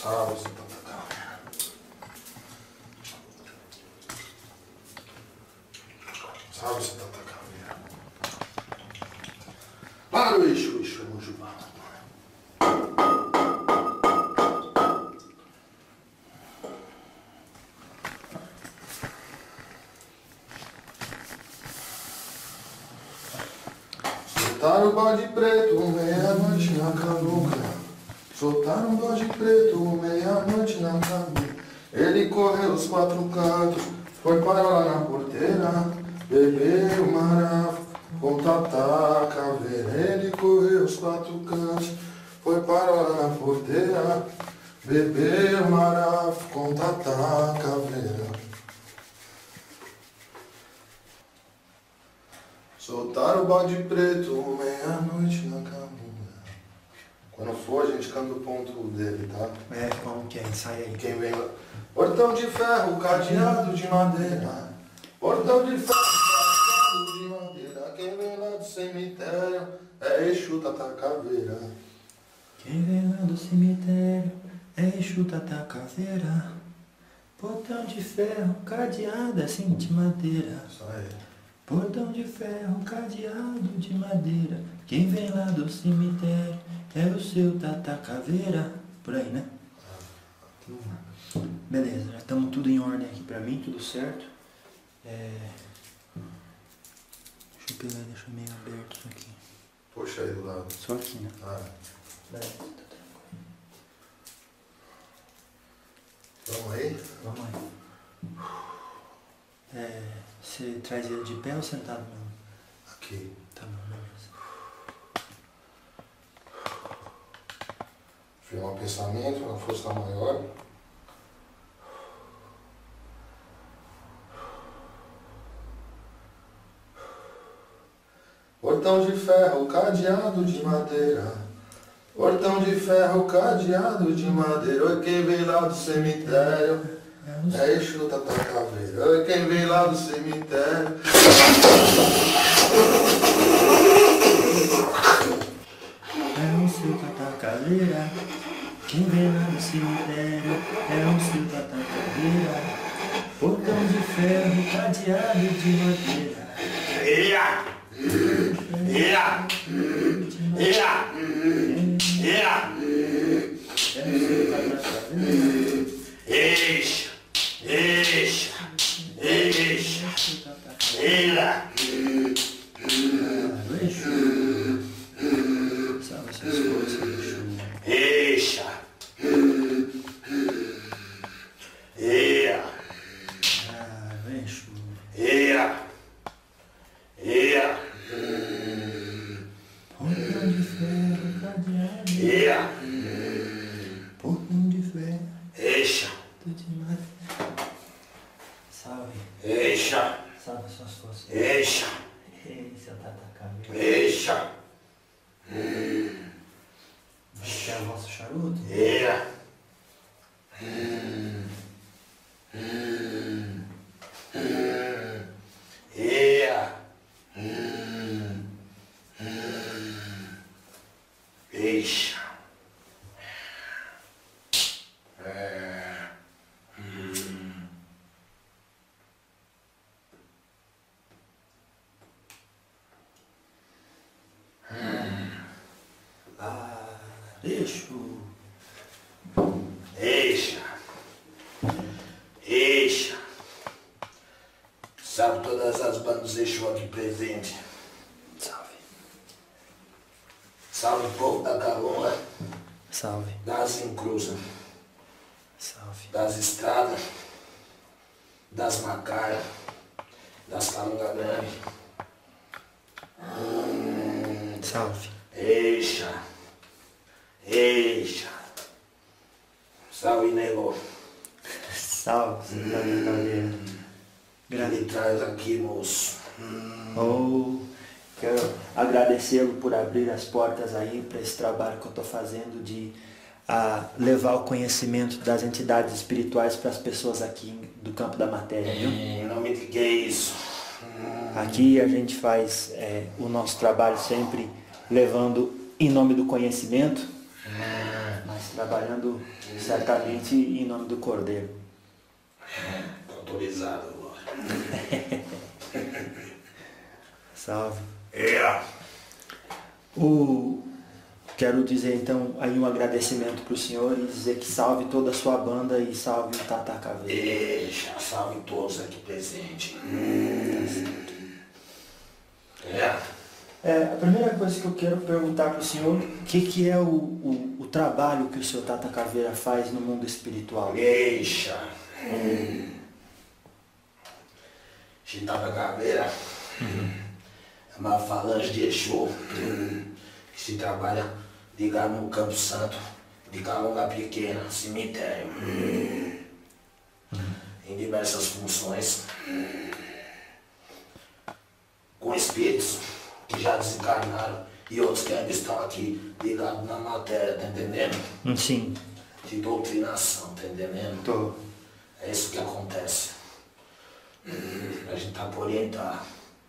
Salve, Santa Caveira. Salve, Santa Caveira. Para o eixo, é Mojubá. Soltaram o bode preto, meia-noite na canuca. Soltaram o bode preto, meia-noite na canuca. Ele correu os 4 cantos, foi parar lá na porteira. Bebeu marafo, com tatá, caveira. Ele correu os 4 cantos, foi parar lá na porteira. Bebeu marafo, com tatá, caveira. Soltaram o bode preto, meia-noite na caminha. Quando for, a gente canta o ponto dele, tá? É, como que é? Sai aí. Quem vem lá? Portão de ferro, cadeado de madeira. Portão de ferro, cadeado de madeira. Quem vem lá do cemitério é Exu Tatá Caveira. Quem vem lá do cemitério é Exu Tatá Caveira. Portão de ferro, cadeado assim de madeira. Só ele. Portão de ferro, cadeado de madeira. Quem vem lá do cemitério é o seu Tatá Caveira. Por aí, né? Beleza, já estamos tudo em ordem aqui pra mim, tudo certo. Deixa eu pegar, deixa meio aberto isso aqui. Puxa aí do lado. Só aqui, né? Beleza, tá tranquilo. Vamos aí? Vamos aí. Você traz ele de pé ou sentado mesmo? Aqui. Tá bom, beleza. Firmar o pensamento, uma força maior. Portão de ferro, cadeado de madeira. Portão de ferro, cadeado de madeira. Oi, quem veio lá do cemitério é Exu Tatá Caveira. Oi, quem veio lá do cemitério. É o seu Tatá Caveira. Quem vem lá do cemitério é o seu Tatá Caveira. Portão de ferro, cadeado de madeira. Salve essas forças, Exu. Portão de ferro, cadeado. Portão de ferro. De madeira. Salve. Salve suas forças. Seu Tatá Caveira. Vai ter o vosso charuto? Exu. Salve todas as bandas Exu aqui presente. Salve. Salve o povo da Calunga, Salve. das encruzas, Salve. das estradas, das macaias, das Calunga Grande. Salve. Eixa. Salve, nego. Salve, seu Tatá Caveira. Me traz aqui, moço. Quero agradecê-lo por abrir as portas aí para esse trabalho que eu estou fazendo de levar o conhecimento das entidades espirituais para as pessoas aqui do campo da matéria, viu? Não me diga isso. Aqui a gente faz o nosso trabalho sempre levando em nome do conhecimento, mas trabalhando certamente em nome do Cordeiro. Tô autorizado agora. Salve. Quero dizer então aí um agradecimento para o senhor e dizer que salve toda a sua banda e salve o Tata Caveira. Salve todos aqui presentes. A primeira coisa que eu quero perguntar para o senhor, o que é o trabalho que o senhor Tata Caveira faz no mundo espiritual? Tata Caveira é uma falange de Exu que se trabalha ligado no Campo Santo, de Calunga Pequena, cemitério, em diversas funções, com espíritos que já desencarnaram e outros que ainda estão aqui ligados na matéria, tá entendendo? Sim. De doutrinação, tá entendendo? Tô. É isso que acontece. A gente tá por orientar.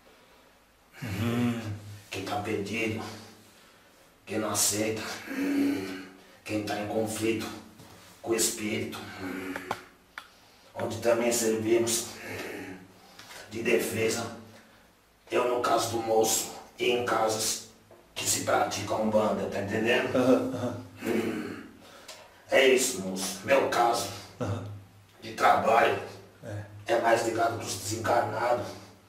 Quem tá perdido, quem não aceita, quem está em conflito com o espírito, onde também servimos de defesa, eu no caso do moço e em casas que se praticam umbanda, tá entendendo? É isso, moço. Meu caso de trabalho é mais ligado para os desencarnados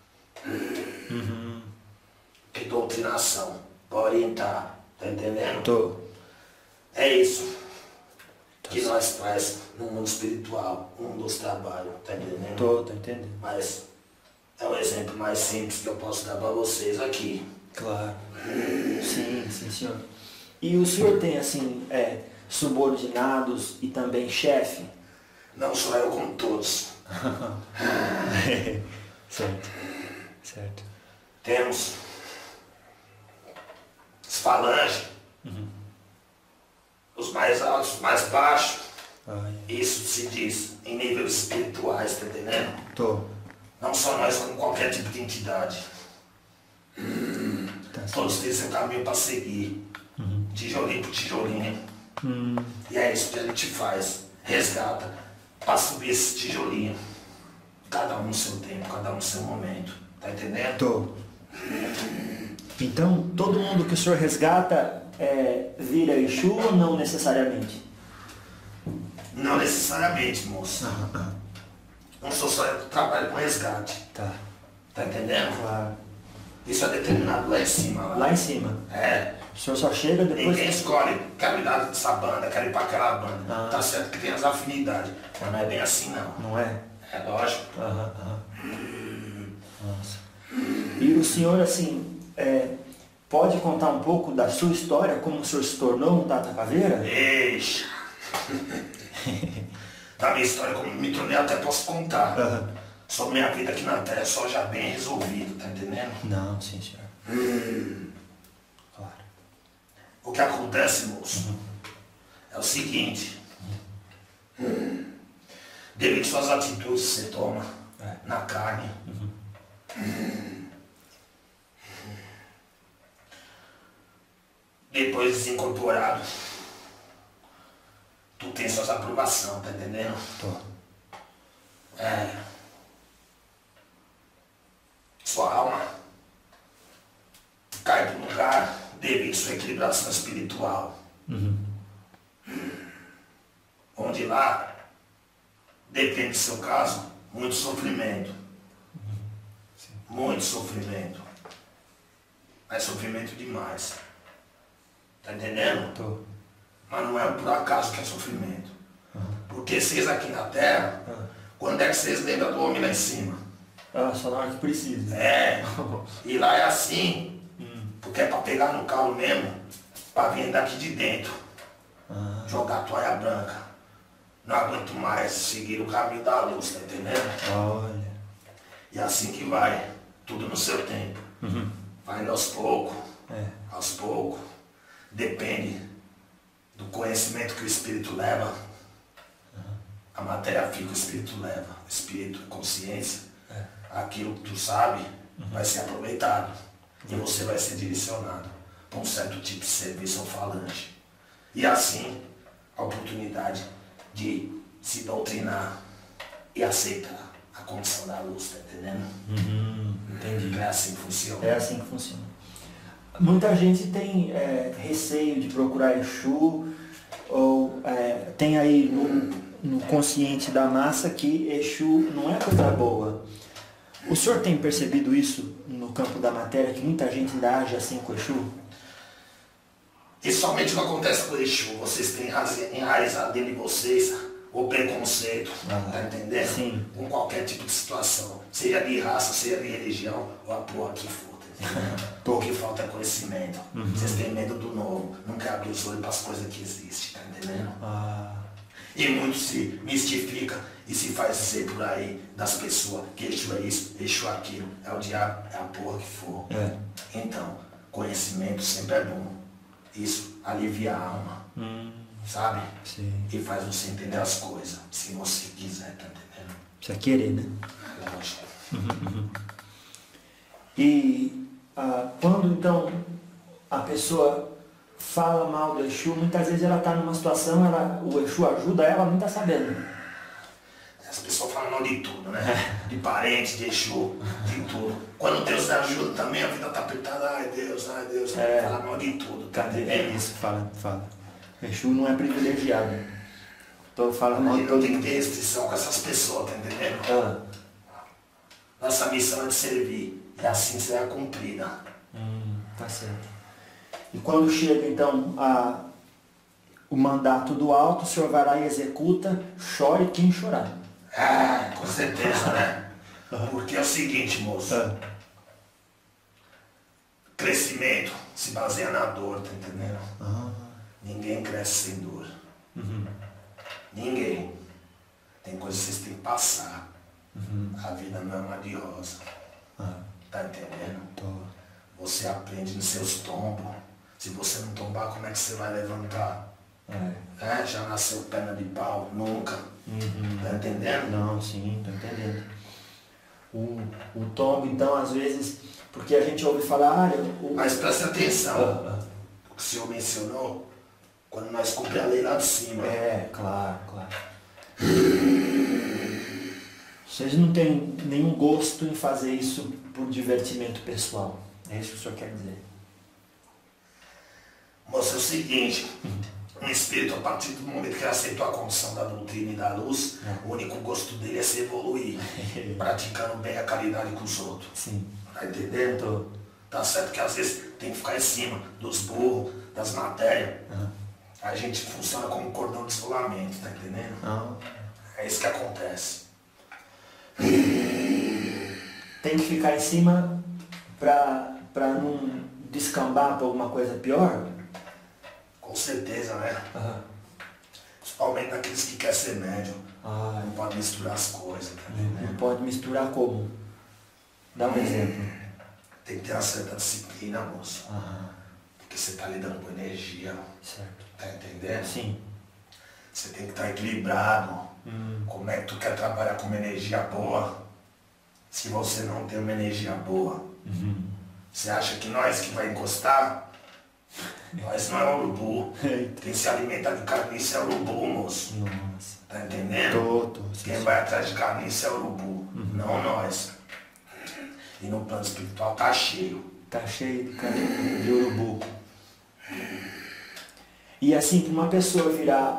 que doutrinação, para orientar. Tá entendendo? Tô. É isso que nós faz no mundo espiritual, no mundo dos trabalhos, tá entendendo? Tô entendendo. Mas é o exemplo mais simples que eu posso dar pra vocês aqui. Claro. Sim, senhor. E o senhor tem, assim, subordinados e também chefe? Não só eu, como todos. Certo. Temos as falanges, os mais altos, os mais baixos. Isso se diz em níveis espirituais, tá entendendo? Tô. Não só nós, como qualquer tipo de entidade. Todos têm seu caminho para seguir, tijolinho por tijolinho. E é isso que a gente faz, resgata, para subir esse tijolinho. Cada um no seu tempo, cada um no seu momento, tá entendendo? Tô. Então, todo mundo que o senhor resgata vira Exu ou não necessariamente? Não necessariamente, moço. Não sou só eu que trabalho com resgate. Tá entendendo? Claro. Isso é determinado lá em cima. Lá em cima? O senhor só chega depois... Ninguém escolhe, quero ir dessa banda, quero ir pra aquela banda. Tá certo que tem as afinidades, mas não é bem assim não. Não é? É lógico. Nossa. E o senhor, assim, pode contar um pouco da sua história, como o senhor se tornou um Tata Caveira? Da minha história, como me tornei, até posso contar. Sobre minha vida aqui na Terra, só já bem resolvido, tá entendendo? Não, sim, senhor. Claro. O que acontece, moço, é o seguinte. Devido às suas atitudes que você toma na carne, depois desincorporado, tu tem suas aprovações, tá entendendo? Sua alma cai pro lugar devido à sua equilibração espiritual. Onde lá, depende do seu caso, muito sofrimento. Muito sofrimento. Mas sofrimento demais. Tá entendendo? Mas não é por acaso que é sofrimento. Porque vocês aqui na Terra, quando é que vocês lembram do homem lá em cima? Só na hora que precisa. E lá é assim. Porque é pra pegar no calo mesmo, pra vir daqui de dentro. Jogar a toalha branca. Não aguento mais seguir o caminho da luz, tá entendendo? Olha. E assim que vai, tudo no seu tempo. Vai indo aos poucos. Aos poucos. Depende do conhecimento que o espírito leva. A matéria fica, o espírito leva. O espírito, a consciência. Aquilo que tu sabe vai ser aproveitado. E você vai ser direcionado para um certo tipo de serviço ou falange. E assim, a oportunidade de se doutrinar e aceitar a condição da luz, tá entendendo? Entendi. É assim que funciona. É assim que funciona. Muita gente tem receio de procurar Exu, ou tem aí no consciente da massa que Exu não é coisa boa. O senhor tem percebido isso no campo da matéria, que muita gente ainda age assim com Exu? Isso somente não acontece com o Exu. Vocês têm enraizado dentro de vocês o preconceito, tá entendendo? Sim. Com qualquer tipo de situação. Seja de raça, seja de religião, ou a porra que for, tá entendendo? O que falta é conhecimento. Vocês têm medo do novo, não querem abrir os olhos para as coisas que existem, tá entendendo? E muito se mistifica e se faz dizer por aí das pessoas que Exu é isso, Exu é aquilo, é o diabo, é a porra que for. Então, conhecimento sempre é bom. Isso alivia a alma, sabe? Sim. E faz você entender as coisas, se você quiser, tá entendendo? Precisa querer, né? Lógico. E quando então a pessoa fala mal do Exu, muitas vezes ela está numa situação, o Exu ajuda ela, não está sabendo. As pessoas falam mal de tudo, né? De parente, de Exu, de tudo. Quando Deus dá ajuda também, a vida tá apertada, ai Deus, fala mal de tudo, tá entendendo? Isso, fala. Exu não é privilegiado. Então fala mal de Não todo tem que mundo. ter restrição com essas pessoas, tá entendendo? Nossa missão é de servir, e assim será cumprida. Tá certo. E quando chega então o mandato do alto, o senhor vai lá e executa, chore quem chorar. Com certeza, né? Porque é o seguinte, moço. Crescimento se baseia na dor, tá entendendo? Ninguém cresce sem dor. Ninguém. Tem coisas que vocês têm que passar. A vida não é uma de rosa. Tá entendendo? Você aprende nos seus tombos. Se você não tombar, como é que você vai levantar? Já nasceu perna de pau? Nunca. Tá entendendo? Não, sim, tô entendendo. O tombo, então, às vezes, porque a gente ouve falar... Mas preste atenção. O que o senhor mencionou, quando nós cumprimos a lei lá de cima. Claro. Vocês não têm nenhum gosto em fazer isso por divertimento pessoal. É isso que o senhor quer dizer? Moça, é o seguinte, um espírito, a partir do momento que ele aceitou a condição da doutrina e da luz, o único gosto dele é se evoluir, praticando bem a caridade com os outros. Sim. Tá entendendo? Tá certo que às vezes tem que ficar em cima dos burros, das matérias. A gente funciona como um cordão de isolamento, tá entendendo? É isso que acontece. Tem que ficar em cima pra não descambar pra alguma coisa pior? Com certeza, né? Principalmente aqueles que querem ser médium. Não pode misturar as coisas, tá entendendo? Não pode misturar como? Dá um exemplo. Tem que ter uma certa disciplina, moço. Porque você tá lidando com energia. Certo. Tá entendendo? Sim. Você tem que estar equilibrado. Como é que tu quer trabalhar com uma energia boa? Se você não tem uma energia boa, você acha que nós que vai encostar? Nós não é urubu. Quem se alimenta de carniça é urubu, moço. Nossa. Tá entendendo? Tô. Quem vai atrás de carniça é urubu, não nós. E no plano espiritual tá cheio. Tá cheio de urubu. E assim, para uma pessoa virar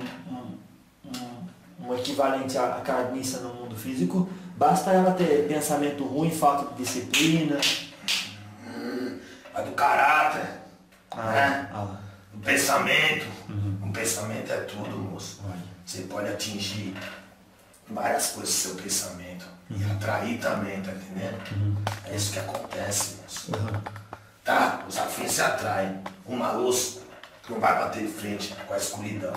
um equivalente à carniça no mundo físico, basta ela ter pensamento ruim, falta de disciplina. Vai do caráter, né? Do pensamento. O pensamento é tudo, moço. Você pode atingir várias coisas do seu pensamento. E atrair também, tá entendendo? É isso que acontece, moço. Tá? Os afins se atraem. Uma luz não vai bater de frente com a escuridão.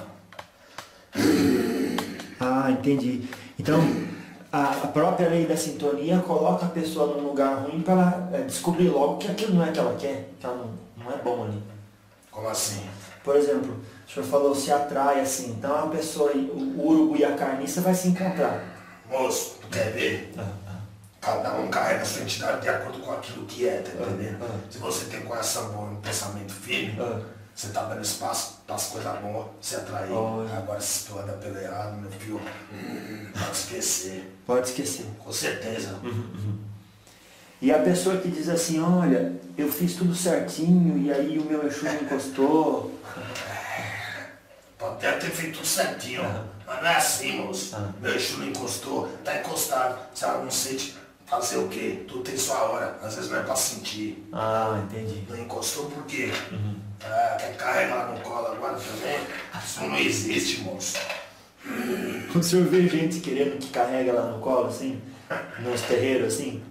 Entendi. Então, a própria lei da sintonia coloca a pessoa num lugar ruim para ela descobrir logo que aquilo não é que ela quer, que ela não é bom ali. Como assim? Por exemplo, o senhor falou se atrai assim, então a pessoa, o urubu e a carniça vai se encontrar. Moço, tu quer ver? Cada um carrega a sua entidade de acordo com aquilo que é, tá entendendo? Se você tem coração bom e um pensamento firme, você tá dando espaço As coisas boas, se atrair. Agora se tu anda pelo errado, meu filho, pode esquecer. Pode esquecer. Com certeza. E a pessoa que diz assim, olha, eu fiz tudo certinho e aí o meu Exu não encostou. Pode até ter feito tudo certinho, mas não é assim, moço. Meu Exu não encostou, tá encostado. Se ela não sente, fazer o quê? Tudo tem sua hora, às vezes não é pra sentir. Ah, entendi. Não encostou por quê? Quer carregar no colo agora também? Isso não existe, moço. O senhor vê gente querendo que carrega lá no colo, assim? Nos terreiros, assim?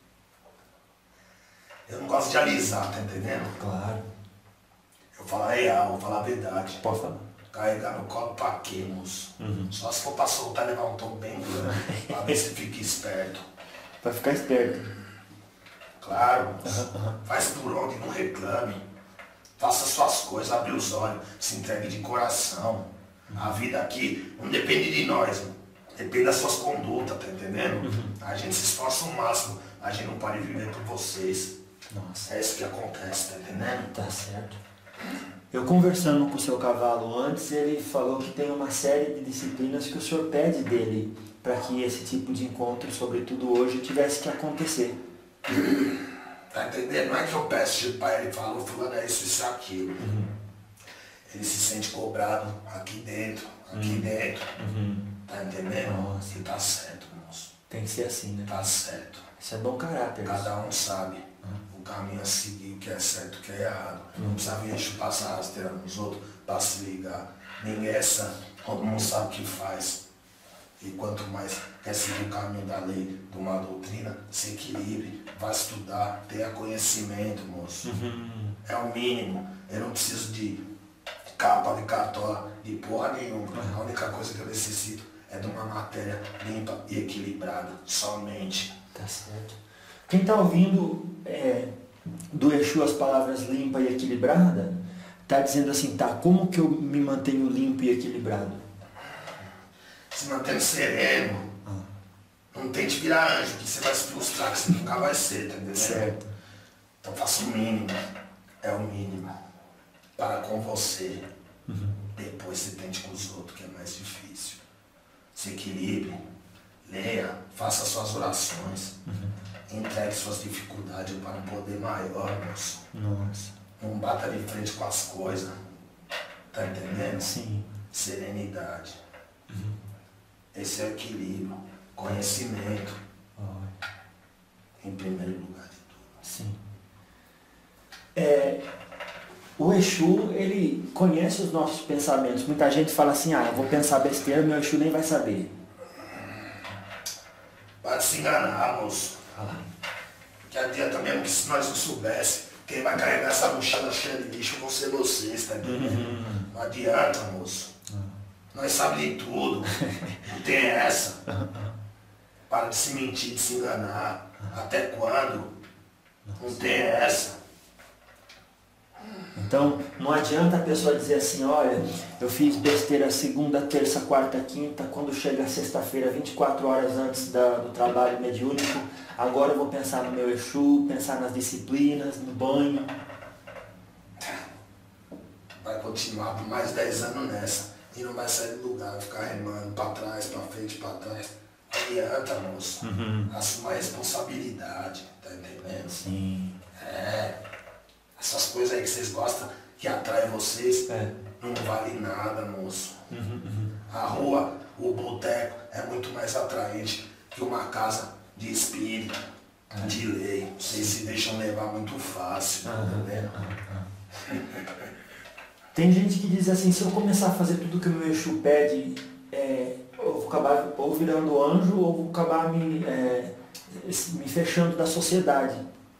Eu não gosto de alisar, tá entendendo? Claro. Eu falo a real, eu falo a verdade. Pode falar. Carregar no colo pra quê, moço? Só se for pra soltar e levar um tom bem grande, pra ver se fica esperto. Pra ficar esperto. Claro, faz por onde, não reclame. Faça suas coisas, abre os olhos, se entregue de coração. A vida aqui não depende de nós, depende das suas condutas, tá entendendo? A gente se esforça o máximo, a gente não pode viver por vocês. Nossa. É isso que acontece, tá entendendo? Tá certo. Eu conversando com o seu cavalo antes, ele falou que tem uma série de disciplinas que o senhor pede dele para que esse tipo de encontro, sobretudo hoje, tivesse que acontecer. Tá entendendo? Não é que eu peço tipo, pra ele falou, fulano é isso, isso e aquilo. Ele se sente cobrado aqui dentro, Tá entendendo? Nossa. E tá certo, moço. Tem que ser assim, né? Tá certo. Isso é bom caráter. Cada um sabe o caminho a seguir, o que é certo, o que é errado. Não precisa vir passar rasteira nos outros para se ligar. Ninguém é santo, todo mundo sabe o que faz. E quanto mais quer seguir o caminho da lei, de uma doutrina, se equilibre, vai estudar, tenha conhecimento, moço. É o mínimo. Eu não preciso de capa, de cartola, de porra nenhuma. A única coisa que eu necessito é de uma matéria limpa e equilibrada, somente. Tá certo. Quem está ouvindo do Exu as palavras limpa e equilibrada, está dizendo assim, tá, como que eu me mantenho limpo e equilibrado? Se mantendo sereno, não tente virar anjo, que você vai se frustrar, que você nunca vai ser, tá entendendo? Certo. Então faça o mínimo, é o mínimo, para com você. Depois você tente com os outros, que é mais difícil. Se equilibre, leia, faça suas orações, entregue suas dificuldades para um poder maior, moço. Nossa. Não bata de frente com as coisas, tá entendendo? Sim. Serenidade. Esse é o equilíbrio, conhecimento, em primeiro lugar de tudo. Sim. O Exu, ele conhece os nossos pensamentos. Muita gente fala assim, eu vou pensar besteira, meu Exu nem vai saber. Pode se enganar, moço. Que adianta mesmo que se nós não soubesse, quem vai carregar essa mochila cheia de lixo vão ser vocês, tá entendendo? Não adianta, moço. Nós sabemos de tudo. Não tem essa. Para de se mentir, de se enganar. Até quando? Não tem essa. Então, não adianta a pessoa dizer assim, olha, eu fiz besteira segunda, terça, quarta, quinta, quando chega sexta-feira, 24 horas antes do trabalho mediúnico, agora eu vou pensar no meu Exu, pensar nas disciplinas, no banho. Vai continuar por mais 10 anos nessa. E não vai sair do lugar, vai ficar remando pra trás, pra frente, pra trás. Não adianta, moço. Assuma a responsabilidade, tá entendendo? Sim. Essas coisas aí que vocês gostam, que atraem vocês, não vale nada, moço. A rua, o boteco é muito mais atraente que uma casa de espírito, de lei. Vocês se deixam levar muito fácil, tá entendendo? Tem gente que diz assim, se eu começar a fazer tudo que o meu Exu pede, eu vou acabar ou virando anjo ou vou acabar me fechando da sociedade.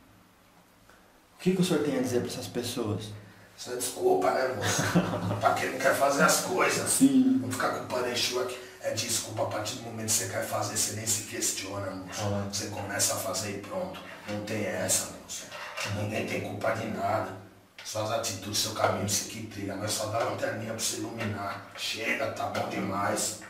O que o senhor tem a dizer para essas pessoas? Isso é desculpa, né, moço? Pra quem não quer fazer as coisas. Sim. Não ficar culpando Exu aqui. É desculpa, a partir do momento que você quer fazer, você nem se questiona, moço. Você começa a fazer e pronto. Não tem essa, moço. Ninguém tem culpa de nada. Suas atitudes, seu caminho, você que trilha. Nós só dá lanterninha pra você iluminar. Chega, tá bom demais.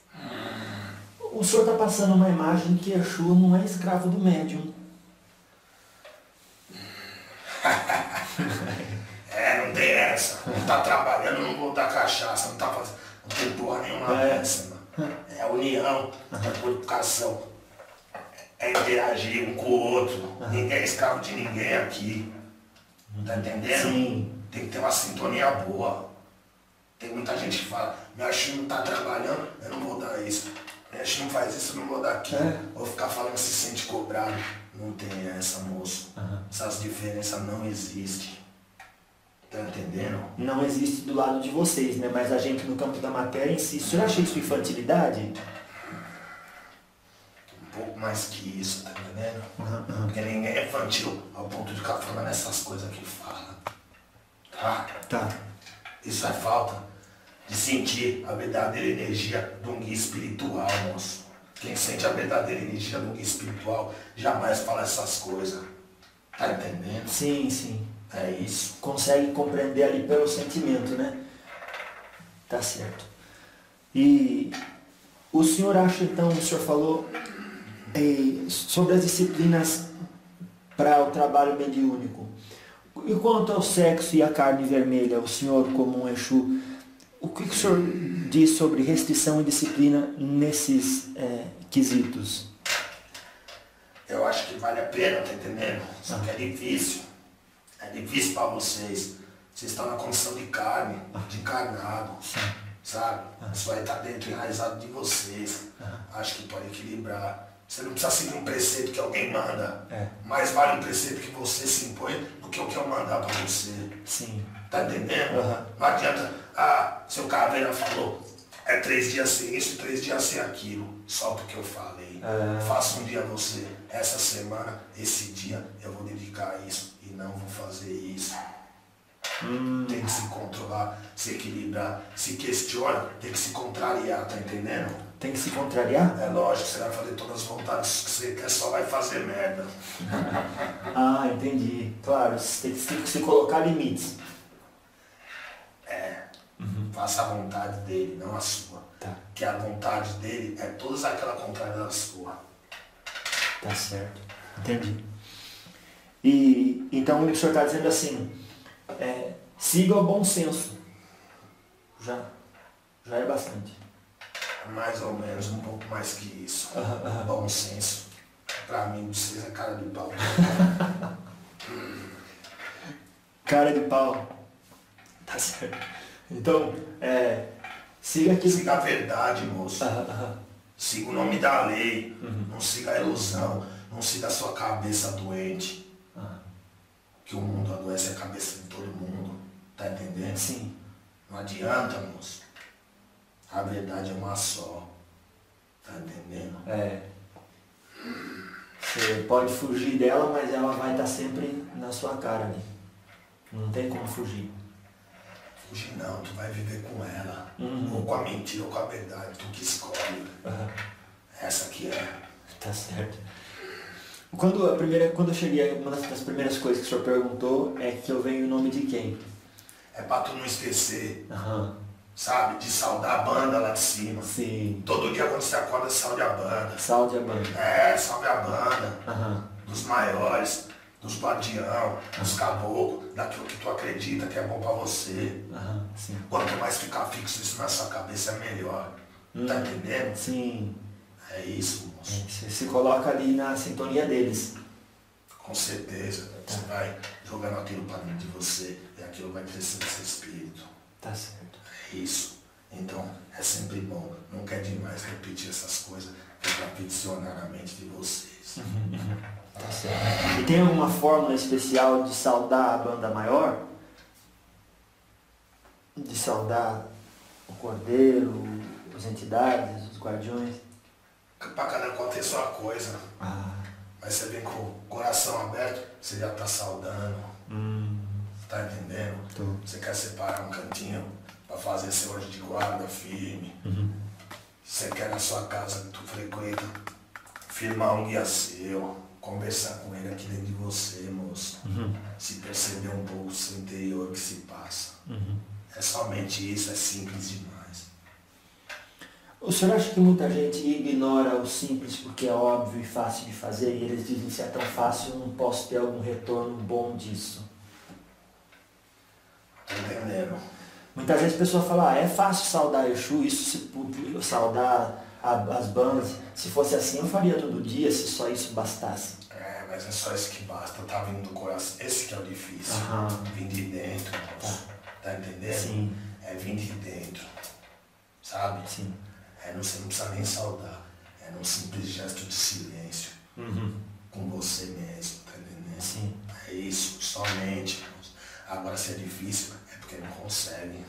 O senhor está passando uma imagem que Exu não é escravo do médium. Não tem essa. essa. Não tá trabalhando, não vou dar cachaça, não tá fazendo. Não tem porra nenhuma dessa, mano. É união, é educação. É interagir um com o outro. Ninguém é escravo de ninguém aqui. Tá entendendo? Sim. Tem que ter uma sintonia boa. Tem muita gente que fala, meu Exu não tá trabalhando, eu não vou dar isso. Meu Exu não faz isso, eu não vou dar aquilo. Vou ficar falando que se sente cobrado. Não tem essa, moço. Essas diferenças não existem. Tá entendendo? Não existe do lado de vocês, né? Mas a gente no campo da matéria em si. O senhor acha isso infantilidade? Um pouco mais que isso, tá entendendo? Porque ninguém é infantil ao ponto de ficar falando essas coisas que fala. Tá? Tá. Isso é falta de sentir a verdadeira energia de um guia espiritual, moço. Quem sente a verdadeira energia de um guia espiritual jamais fala essas coisas. Tá entendendo? Sim, sim. É isso. Consegue compreender ali pelo sentimento, né? Tá certo. E o senhor acha então, o senhor falou sobre as disciplinas para o trabalho mediúnico. E quanto ao sexo e a carne vermelha, o senhor como um Exu, o que o senhor diz sobre restrição e disciplina nesses quesitos? Eu acho que vale a pena, tá entendendo? Só que é difícil. É difícil pra vocês. Vocês estão na condição de carne, de encarnado, sabe? Isso vai estar dentro, enraizado de vocês. Acho que pode equilibrar. Você não precisa seguir um preceito que alguém manda. Mais vale um preceito que você se impõe do que o que eu mandar pra você. Sim. Tá entendendo? Não adianta, seu Caveira falou, é 3 dias sem isso e 3 dias sem aquilo. Só porque eu falei. Faça um dia você, essa semana, esse dia, eu vou dedicar a isso e não vou fazer isso. Tem que se controlar, se equilibrar, se questiona, tem que se contrariar, tá entendendo? Tem que se contrariar? É lógico, você vai fazer todas as vontades que você quer, só vai fazer merda. Entendi. Claro, tem que se colocar limites. Faça a vontade dele, não a sua. Tá. Que a vontade dele é todas aquela contrária da sua. Tá certo. Entendi. E então o senhor está dizendo assim, siga o bom senso. Já é bastante. Mais ou menos, um pouco mais que isso. Bom senso. Pra mim, vocês é cara de pau. Cara de pau. Tá certo. Então, siga aquilo. Siga a verdade, moço. Siga o nome da lei. Não siga a ilusão. Não siga a sua cabeça doente. Que o mundo adoece a cabeça de todo mundo. Tá entendendo? Sim. Não adianta, moço. A verdade é uma só. Tá entendendo? Você pode fugir dela, mas ela vai estar sempre na sua cara ali. Não tem como fugir. Fugir não, tu vai viver com ela. Ou com a mentira ou com a verdade. Tu que escolhe. Essa aqui é. Tá certo. Quando eu cheguei, uma das primeiras coisas que o senhor perguntou é que eu venho em nome de quem? É pra tu não esquecer. Sabe? De saudar a banda lá de cima. Sim. Todo dia quando você acorda, salve a banda. Salve a banda. Salve a banda. Dos maiores, dos guardião, dos caboclos, daquilo que tu acredita que é bom pra você. Sim. Quanto mais ficar fixo isso na sua cabeça, é melhor. Tá entendendo? Sim. É isso, moço. Você se coloca ali na sintonia deles. Com certeza. Você vai jogando aquilo pra dentro de você e aquilo vai crescendo seu espírito. Tá certo. É isso. Então, é sempre bom. Nunca é demais repetir essas coisas para peticionar na mente de vocês. Tá certo. E tem alguma fórmula especial de saudar a banda maior? De saudar o cordeiro, as entidades, os guardiões? Pra cada qual tem sua coisa. Mas você vem com o coração aberto, você já tá saudando. Tá entendendo? Você quer separar um cantinho para fazer seu anjo de guarda firme. Você quer na sua casa que tu frequenta firmar um guia seu, conversar com ele aqui dentro de você, moço. Se perceber um pouco o seu interior que se passa. É somente isso, é simples demais. O senhor acha que muita gente ignora o simples porque é óbvio e fácil de fazer e eles dizem se é tão fácil eu não posso ter algum retorno bom disso? Tá entendendo? Muitas vezes a pessoa fala, é fácil saudar Exu, saudar as bandas. Se fosse assim, eu faria todo dia, se só isso bastasse. Mas é só isso que basta, tá vindo do coração. Esse que é o difícil. Vim de dentro, moço. Tá entendendo? Sim. É vir de dentro. Sabe? Sim. Você não precisa nem saudar. É num simples gesto de silêncio. Com você mesmo, tá entendendo? Sim. É isso, somente. Moço. Agora se é difícil, é porque não consegue.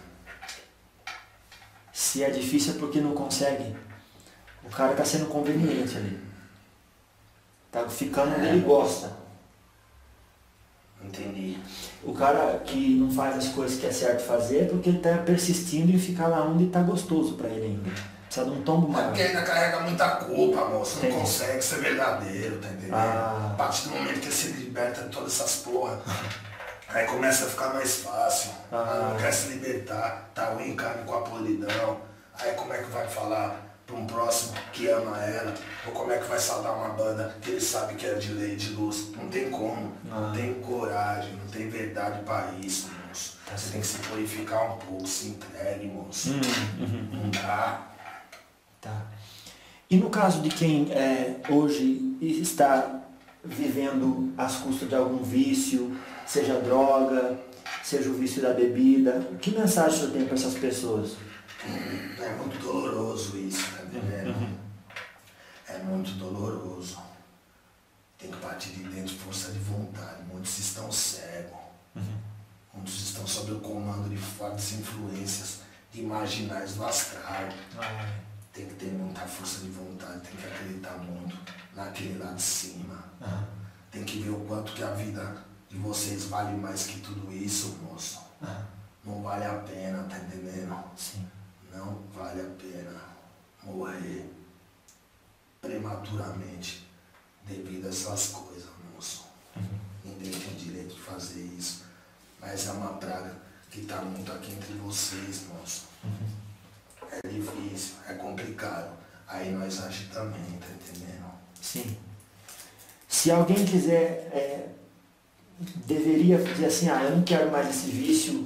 Se é difícil é porque não consegue. O cara tá sendo conveniente ali. Tá ficando onde ele gosta. Entendi. O cara que não faz as coisas que é certo fazer é porque ele tá persistindo em ficar lá onde tá gostoso pra ele ainda. Precisa de um tombo É maior. porque ainda carrega muita culpa, moço. Não Entendi. consegue ser verdadeiro, tá entendendo? A partir do momento que ele se liberta de todas essas porra, aí começa a ficar mais fácil. Não quer se libertar, tá ruim, carne com a polidão. Aí como é que vai falar para um próximo que ama ela? Ou como é que vai saudar uma banda que ele sabe que é de lei, de luz? Não tem como. Não tem coragem, não tem verdade para isso, moço. Você tem que se purificar um pouco, se entregue, moço. Não dá. Tá. E no caso de quem hoje está vivendo às custas de algum vício, seja droga, seja o vício da bebida, que mensagem o senhor tem para essas pessoas? É muito doloroso isso, tá entendendo? É muito doloroso. Tem que partir de dentro, força de vontade. Muitos estão cegos. Muitos estão sob o comando de fortes influências, de marginais do astral. Tem que ter muita força de vontade, tem que acreditar muito naquele lá de cima. Tem que ver o quanto que a vida de vocês vale mais que tudo isso, moço. Não vale a pena, tá entendendo? Sim. Não vale a pena morrer prematuramente devido a essas coisas, moço. Ninguém tem direito de fazer isso. Mas é uma praga que tá muito aqui entre vocês, moço. É difícil, é complicado. Aí nós agimos também, tá entendendo? Sim. Se alguém quiser, deveria dizer assim, eu não quero mais esse vício,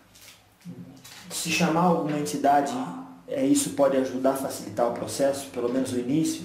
se chamar alguma entidade, isso pode ajudar a facilitar o processo, pelo menos o início?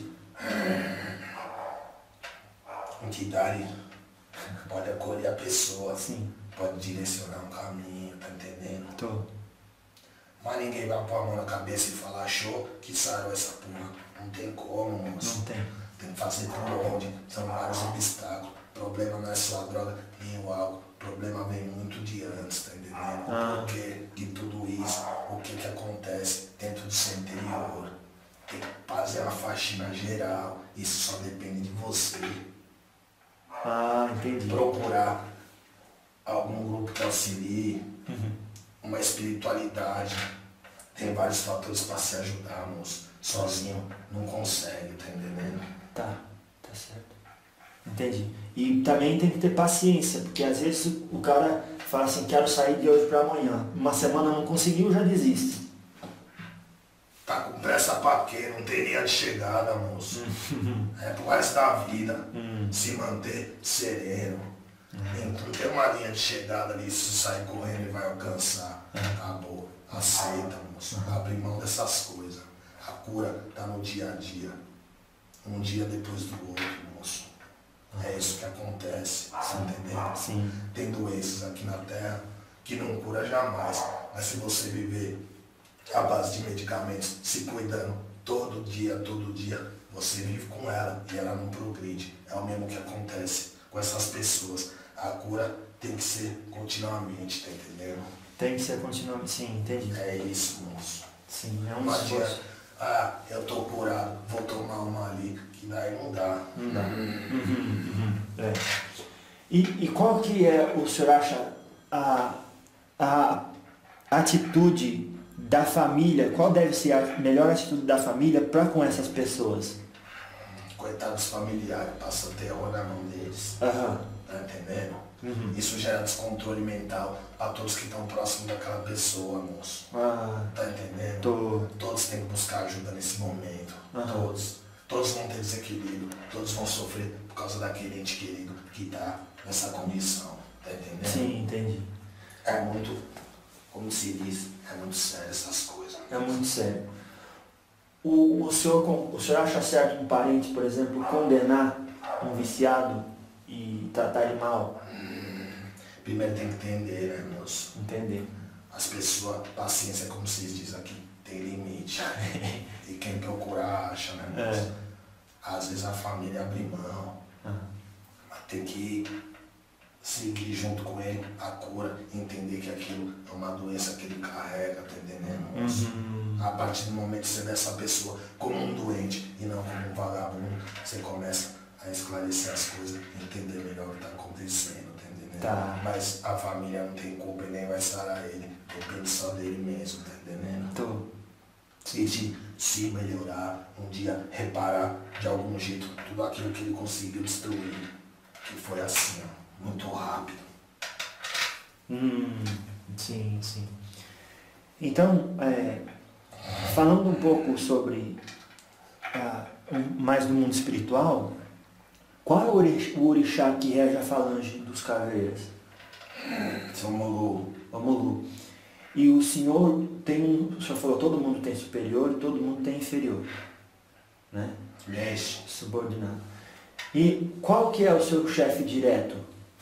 Entidade pode acolher a pessoa, Sim. Pode direcionar um caminho, tá entendendo? Tô. Mas ninguém vai pôr a mão na cabeça e falar, achou que sarou essa porra. Não tem como, moço. Não tem. Tem que fazer por onde. São vários obstáculos. O problema não é só a droga nem o álcool. O problema vem muito de antes, tá entendendo? O porquê de tudo isso. O que que acontece dentro do seu interior. Tem que fazer uma faxina geral. Isso só depende de você. Entendi. Procurar algum grupo que auxilie. Uma espiritualidade. Tem vários fatores para se ajudar, moço. Sozinho não consegue, tá entendendo? Tá certo. Entendi. E também tem que ter paciência, porque às vezes o cara fala assim, quero sair de hoje para amanhã. Uma semana não conseguiu, já desiste. Tá com pressa pra quê? Não tem linha de chegada, moço. É pro resto da vida. Se manter sereno. Não tem uma linha de chegada ali, se sair correndo ele vai alcançar. Acabou. Aceita, moço. Abre mão dessas coisas. A cura tá no dia a dia. Um dia depois do outro, moço. É isso que acontece, você entendeu? Sim. Tem doenças aqui na Terra que não cura jamais. Mas se você viver à base de medicamentos, se cuidando todo dia, você vive com ela e ela não progride. É o mesmo que acontece com essas pessoas. A cura tem que ser continuamente, tá entendendo? Tem que ser continuamente, sim, entendi. É isso, moço. Sim, é um Não adianta, esforço. eu tô curado, vou tomar uma ali, que daí não dá. É. E qual que é, o senhor acha, a atitude da família, qual deve ser a melhor atitude da família para com essas pessoas? Coitados familiares, passa terror na mão deles. Tá entendendo? Isso gera descontrole mental para todos que estão próximos daquela pessoa, moço. Tá entendendo? Todos têm que buscar ajuda nesse momento. Todos vão ter desequilíbrio, todos vão sofrer por causa daquele ente querido que tá nessa condição. Tá entendendo? Sim, entendi. É muito como se diz, é muito sério essas coisas. É muito sério. O senhor acha certo um parente, por exemplo, condenar um viciado e tratar ele mal? Primeiro tem que entender, né, moço? Entender. As pessoas, paciência, como vocês dizem aqui, tem limite. E quem procura acha, né, moço? Às vezes a família abre mão. Mas tem que seguir junto com ele a cura, entender que aquilo é uma doença que ele carrega, tá entendendo, moço? A partir do momento que você vê essa pessoa como um doente e não como um vagabundo, você começa a esclarecer as coisas, entender melhor o que está acontecendo, tá entendendo? Tá. Mas a família não tem culpa e nem vai sarar ele, depende só dele mesmo, tá entendendo? Tô. E de se melhorar, um dia reparar de algum jeito tudo aquilo que ele conseguiu destruir, que foi assim, ó, muito rápido. Sim, sim. Então, falando um pouco sobre mais do mundo espiritual, qual é o orixá que rege a falange dos caveiras? Seu Mulu. O Mulu. E o senhor o senhor falou, todo mundo tem superior e todo mundo tem inferior, né? Mexe. Subordinado. E qual que é o seu chefe direto?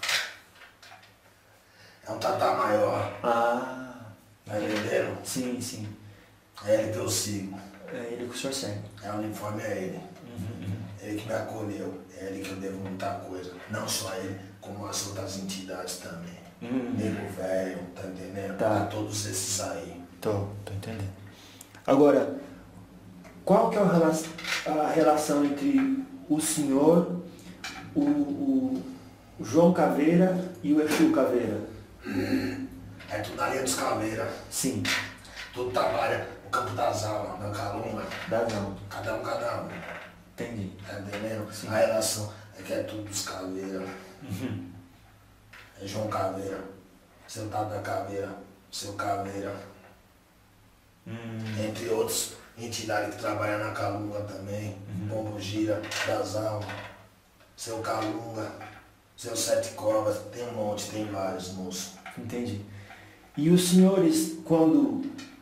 É um tata maior. Tá entendendo? Sim, sim. É ele que eu sigo. É ele que o senhor segue. É o uniforme, é ele. Ele que me acolheu. É ele que eu devo muita coisa. Não só ele, como as outras entidades também. Nego velho, tá entendendo? Tá. Todos esses aí. Tô entendendo. Agora, qual que é a relação entre o senhor, o João Caveira e o Exu Caveira? É tudo na linha dos caveiras. Sim. Tudo trabalha no campo das almas, na calunga. Dá não. Cada um. Entendi. Tá entendendo? Sim. A relação é que é tudo dos caveiras. É João Caveira, seu Tata Caveira, seu Caveira. Entre outros, entidades que trabalham na calunga também. Pombo Gira, das almas, seu Calunga, seu Sete Covas, tem um monte, tem vários, moço. Entendi. E os senhores, quando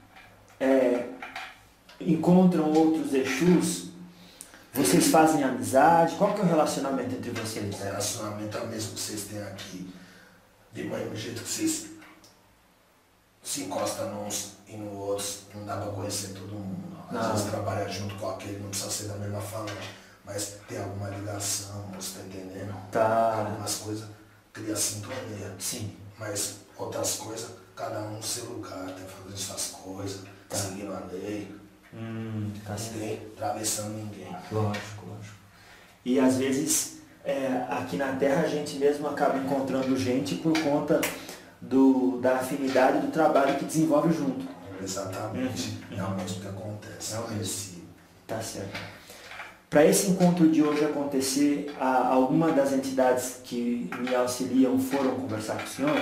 encontram outros Exus, vocês fazem amizade? Qual que é o relacionamento entre vocês? O relacionamento é o mesmo que vocês têm aqui. De manhã, do jeito que vocês se encostam uns e no outros, não dá pra conhecer todo mundo. Às vezes trabalha junto com aquele, não precisa ser da mesma família, mas tem alguma ligação, você tá entendendo? Tá. Algumas coisas cria sintonia. Sim. Mas outras coisas, cada um no seu lugar, tá fazendo suas coisas, seguindo a lei. Tá certo. Ninguém atravessando ninguém. Lógico. E às vezes, aqui na Terra, a gente mesmo acaba encontrando gente por conta da afinidade do trabalho que desenvolve junto. Exatamente. É o mesmo que acontece. É o mesmo. Tá certo. Para esse encontro de hoje acontecer, alguma das entidades que me auxiliam foram conversar com o senhor?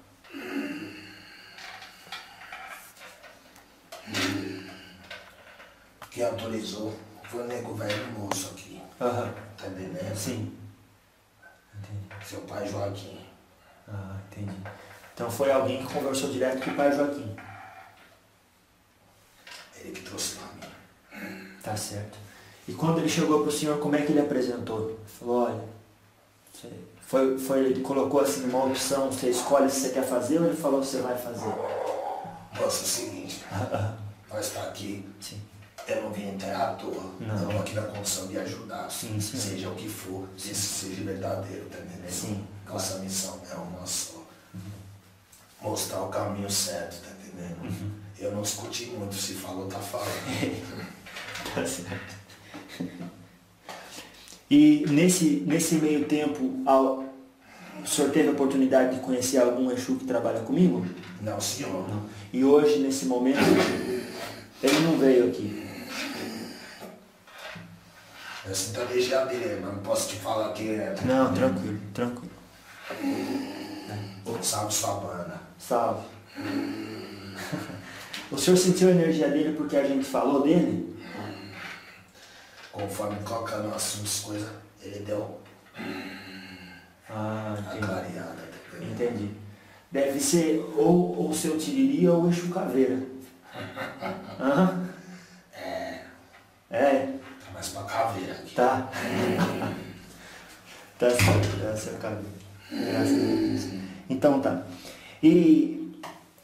Quem autorizou foi o nego velho moço aqui. Aham. Tá entendendo? Sim. Entendi. Seu pai Joaquim. Entendi. Então foi alguém que conversou direto com o pai Joaquim. Ele que trouxe pra mim. Tá certo. E quando ele chegou pro senhor, como é que ele apresentou? Ele falou, olha, ele colocou assim uma opção, você escolhe se você quer fazer ou ele falou você vai fazer? Moço, é o seguinte, nós tá aqui. Sim. Eu não vim enterrar à toa. Não. Eu estou aqui na condição de ajudar. Sim, sim. Seja o que for, se seja verdadeiro, tá entendendo? Sim. Nossa missão é uma só. Mostrar o caminho certo, tá entendendo? Eu não discuti muito, se falou, tá falando. Tá certo. E nesse meio tempo, o senhor teve a oportunidade de conhecer algum Exu que trabalha comigo? Não, senhor. Não. E hoje, nesse momento, ele não veio aqui. Eu sinto a energia dele, mas não posso te falar quem é. Não, tranquilo. Salve sua banda. Salve. O senhor sentiu a energia dele porque a gente falou dele? Conforme colocando assuntos, coisas, ele deu a Entendi. clareada. Tá entendendo? Entendi. Deve ser ou o seu Tiriri ou o Exu Caveira. Aham. É. Tá mais pra caveira aqui. Tá. Tá certo, é o seu Caveira. Graças a Deus. Então tá. E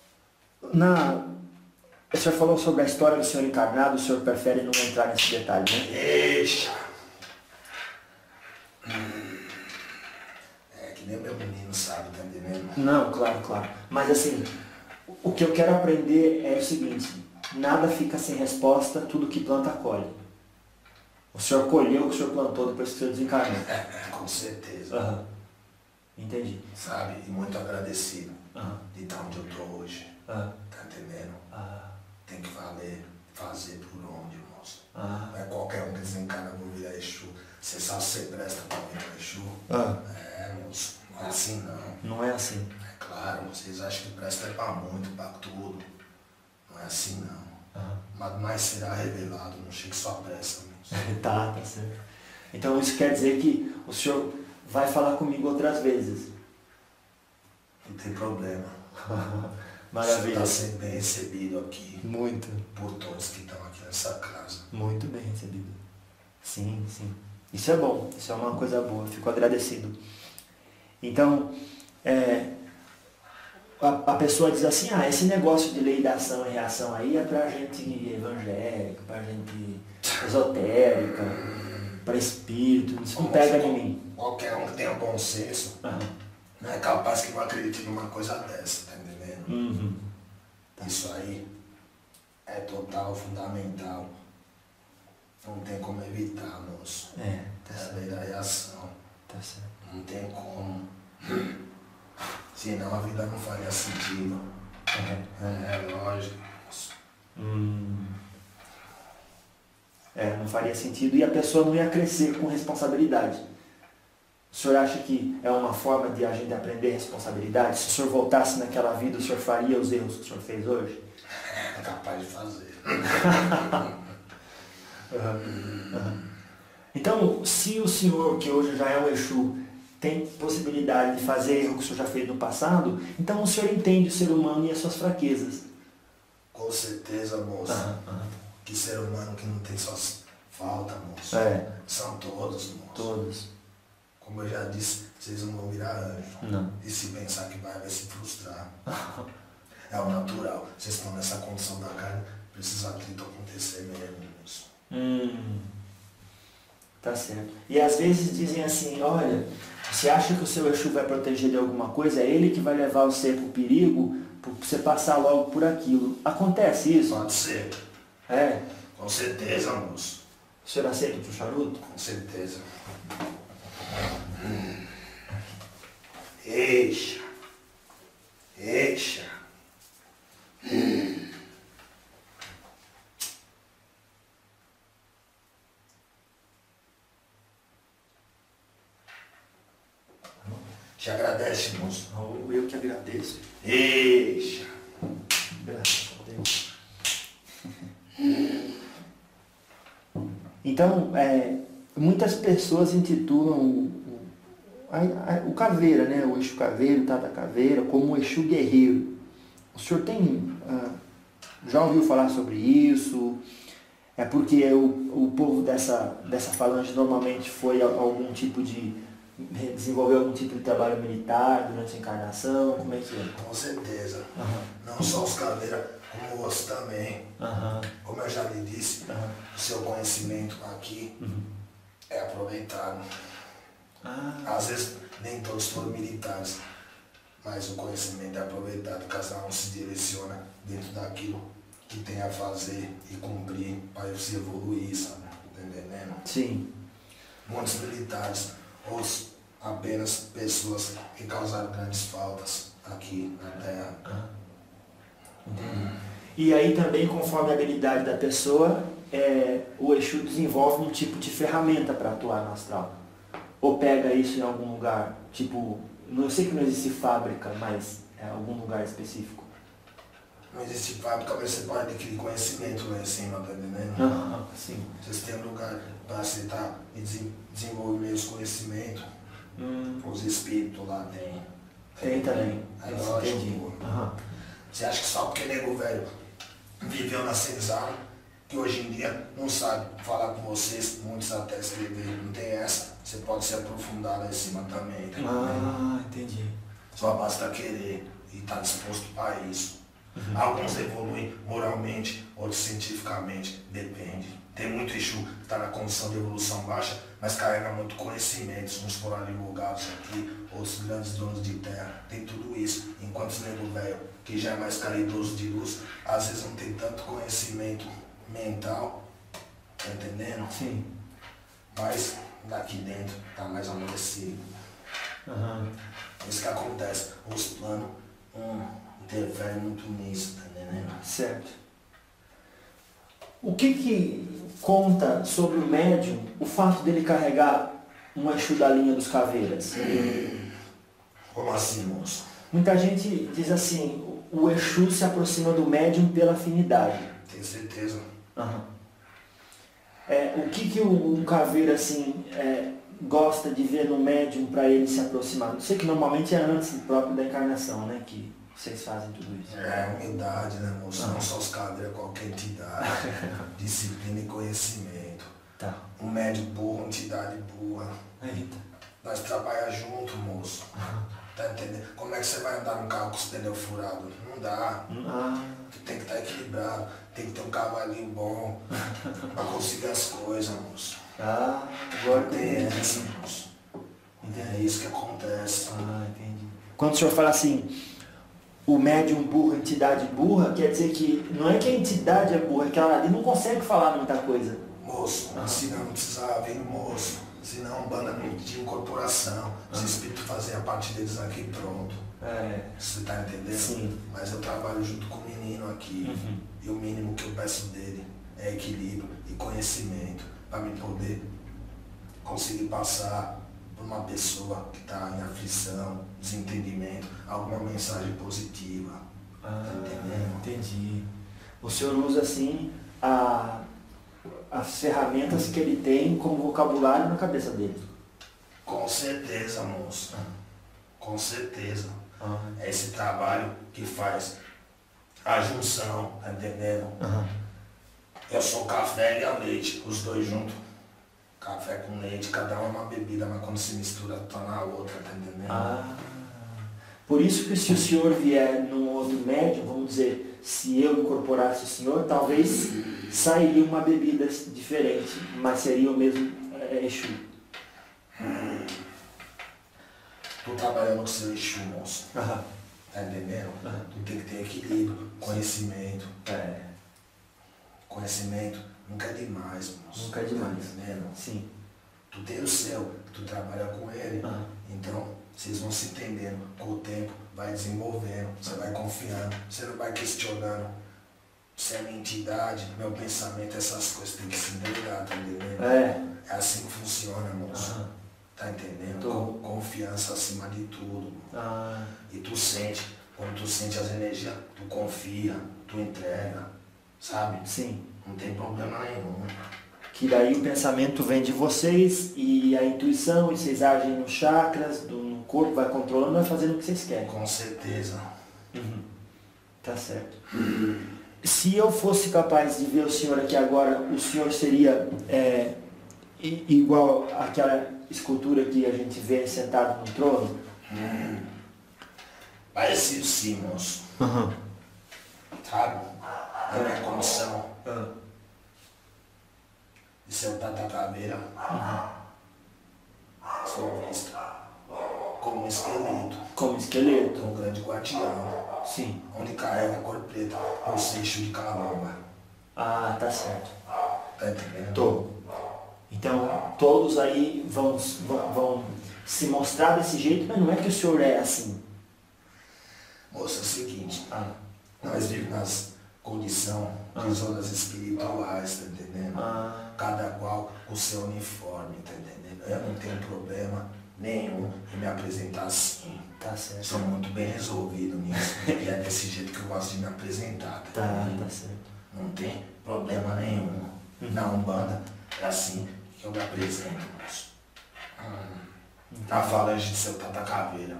o senhor falou sobre a história do senhor encarnado, o senhor prefere não entrar nesse detalhe, né? Deixa. É que nem meu menino sabe, tá entendendo? Não, claro, claro. Mas assim, o que eu quero aprender é o seguinte, nada fica sem resposta, tudo que planta colhe. O senhor colheu o que o senhor plantou depois que o senhor desencarnou. Com certeza. Aham. Entendi. Sabe? E muito agradecido Aham. de estar onde eu tô hoje. Aham. Tá entendendo? Ah. Tem que fazer por onde, moço. Ah. Não é qualquer um que desencarna por virar Exu. Você sabe se você presta pra virar Exu? Ah. É, moço. Não é assim não. Não é assim. É claro, vocês acham que presta é pra muito, pra tudo. Não é assim não. Aham. Mas mais será revelado, não chegue só pressa, moço. Tá certo. Então isso quer dizer que o senhor vai falar comigo outras vezes. Não tem problema. Maravilha. Você está sendo bem recebido aqui Muito. por todos que estão aqui nessa casa. Muito bem recebido. Sim, sim. Isso é bom, isso é uma coisa boa, fico agradecido. Então, a pessoa diz assim, esse negócio de lei da ação e reação aí é pra gente evangélica, pra gente esotérica, pra espírito, isso não pega em mim. Qualquer um que tenha bom senso, não é capaz que não acredite numa coisa dessa, tá entendendo? Uhum. Isso aí é total, fundamental. Não tem como evitar, moço. Tá É a certo. lei da reação. Tá certo. Não tem como. Senão a vida não faria sentido. É lógico, moço. Não faria sentido e a pessoa não ia crescer com responsabilidade. O senhor acha que é uma forma de a gente aprender responsabilidade? Se o senhor voltasse naquela vida, o senhor faria os erros que o senhor fez hoje? É capaz de fazer. Então, se o senhor, que hoje já é um Exu, tem possibilidade de fazer erro que o senhor já fez no passado, então o senhor entende o ser humano e as suas fraquezas. Com certeza, moço. Que ser humano que não tem suas faltas, moço. São todos, moço. Todos. Como eu já disse, vocês não vão virar anjo. Não. E se pensar que vai se frustrar. É o natural. Vocês estão nessa condição da carne, precisa tudo acontecer mesmo, moço. Tá certo. E às vezes dizem assim, olha, você acha que o seu Exu vai proteger de alguma coisa? É ele que vai levar você pro perigo, pra você passar logo por aquilo. Acontece isso? Pode ser. É. Com certeza, moço. O senhor aceita pro charuto? Com certeza. Eixa. Eixa. Te agradece, moço. Eu que agradeço. Eixa. Graças a Deus. Então, muitas pessoas intitulam o Caveira, né? O Exu Caveira, o Tata Caveira, como o Exu Guerreiro. O senhor já ouviu falar sobre isso? É porque o povo dessa falange normalmente foi algum tipo de... desenvolveu algum tipo de trabalho militar durante a encarnação? Como é que é? Com certeza. Não só os caveiras, como os também. Como eu já lhe disse, o seu conhecimento aqui é aproveitado. Às vezes nem todos foram militares, mas o conhecimento é aproveitado, cada um se direciona dentro daquilo que tem a fazer e cumprir para se evoluir, sabe? Tá entendendo? Sim. Muitos militares, ou apenas pessoas que causaram grandes faltas aqui na Terra. Entendi. E aí também, conforme a habilidade da pessoa, o Exu desenvolve um tipo de ferramenta para atuar no astral. Ou pega isso em algum lugar, tipo, eu sei que não existe fábrica, mas é algum lugar específico. Não existe fábrica, mas você pode adquirir conhecimento lá em cima, tá entendendo? Sim. Vocês têm um lugar para aceitar e desenvolver os conhecimentos. Os espíritos lá têm, Tem também. Aí Isso, lógico, entendi. pô. Aham. Você acha que só porque nego velho viveu na senzala, que hoje em dia não sabe falar com vocês, muitos até escrever, não tem essa. Você pode se aprofundar lá em cima também, tá entendendo? Entendi. Só basta querer e estar disposto para isso. Alguns evoluem moralmente, outros cientificamente, depende. Tem muito Exu que está na condição de evolução baixa, mas carrega muito conhecimento, uns por advogados aqui, outros grandes donos de terra, tem tudo isso. Enquanto os nego velho, que já é mais caridoso de luz, às vezes não tem tanto conhecimento mental, tá entendendo? Sim. Mas daqui dentro tá mais amolecido. É isso que acontece, os planos interferem muito nisso, tá entendendo? Certo. O que conta sobre o médium o fato dele carregar um Exu da linha dos Caveiras? Como assim, moço? Muita gente diz assim, o Exu se aproxima do médium pela afinidade. Tenho certeza. O que um caveira assim gosta de ver no médium para ele se aproximar? Eu sei que normalmente é antes próprio da encarnação, né, que vocês fazem tudo isso. É humildade, né, moço? Não só os caveiras, qualquer entidade. Disciplina e conhecimento. Tá. Um médium burro, entidade burra. Eita. Nós trabalhamos junto, moço. Tá entendendo? Como é que você vai andar num carro com os pneus furados? Não dá. Tu tem que estar equilibrado. Tem que ter um cavalinho bom pra conseguir as coisas, moço. Agora Tem essa, moço. É isso que acontece. Entendi. Quando o senhor fala assim, o médium burro, entidade burra, quer dizer que não é que a entidade é burra, é que ela ali não consegue falar muita coisa. Moço, senão não precisava vir, moço. Senão banda não tinha incorporação. Os espíritos faziam a parte deles aqui pronto. Você tá entendendo? Sim. Mas eu trabalho junto com o menino aqui. E o mínimo que eu peço dele é equilíbrio e conhecimento para me poder conseguir passar por uma pessoa que está em aflição, desentendimento, alguma mensagem positiva. Tá entendendo? Entendi. O senhor usa assim as ferramentas que ele tem como vocabulário na cabeça dele. Com certeza, moço. Com certeza. É esse trabalho que faz a junção, tá entendendo? Eu sou o café e a leite, os dois juntos. Café com leite, cada um é uma bebida, mas quando se mistura, tá na outra, tá entendendo? Por isso que se o senhor vier num outro médium, vamos dizer, se eu incorporasse o senhor, talvez sairia uma bebida diferente, mas seria o mesmo Exu. Tô trabalhando com o seu Exu, moço. Tá entendendo? Tu tem que ter equilíbrio, conhecimento. Conhecimento nunca é demais, moço. Nunca é demais. Tá entendendo? Sim. Tu tem o seu, tu trabalha com ele. Então, vocês vão se entendendo. Com o tempo, vai desenvolvendo. Você vai confiando. Você não vai questionando. Se é minha entidade, meu pensamento, essas coisas tem que se entregar, tá entendendo? É assim que funciona, moço. Tá entendendo? Confiança acima de tudo. E tu sente, quando tu sente as energias, tu confia, tu entrega, sabe? Sim. Não tem problema nenhum. Que daí o pensamento vem de vocês e a intuição, e vocês agem nos chakras, no corpo, vai controlando, vai fazendo o que vocês querem. Com certeza. Tá certo. Se eu fosse capaz de ver o senhor aqui agora, o senhor seria igual àquela escultura que a gente vê sentado no trono? Parecido sim, moço. Sabe? A minha condição de ser o Tata Caveira, sou visto como um esqueleto. Como esqueleto? Um grande guardião. Sim. Onde carrega a cor preta, o seixo de calamba. Tá certo. Tá entendendo? Tô. Então, todos aí vão se mostrar desse jeito, mas não é que o senhor é assim. Moça, é o seguinte, nós vivemos nas condições de zonas espirituais, tá entendendo? Cada qual com o seu uniforme, tá entendendo? Eu não tenho problema nenhum em me apresentar assim. Tá certo. Sou muito bem resolvido nisso. E é desse jeito que eu gosto de me apresentar, tá entendendo? Tá certo. Não tem problema nenhum. Na Umbanda é assim que eu me apresento, moço. A falange de seu Tata Caveira,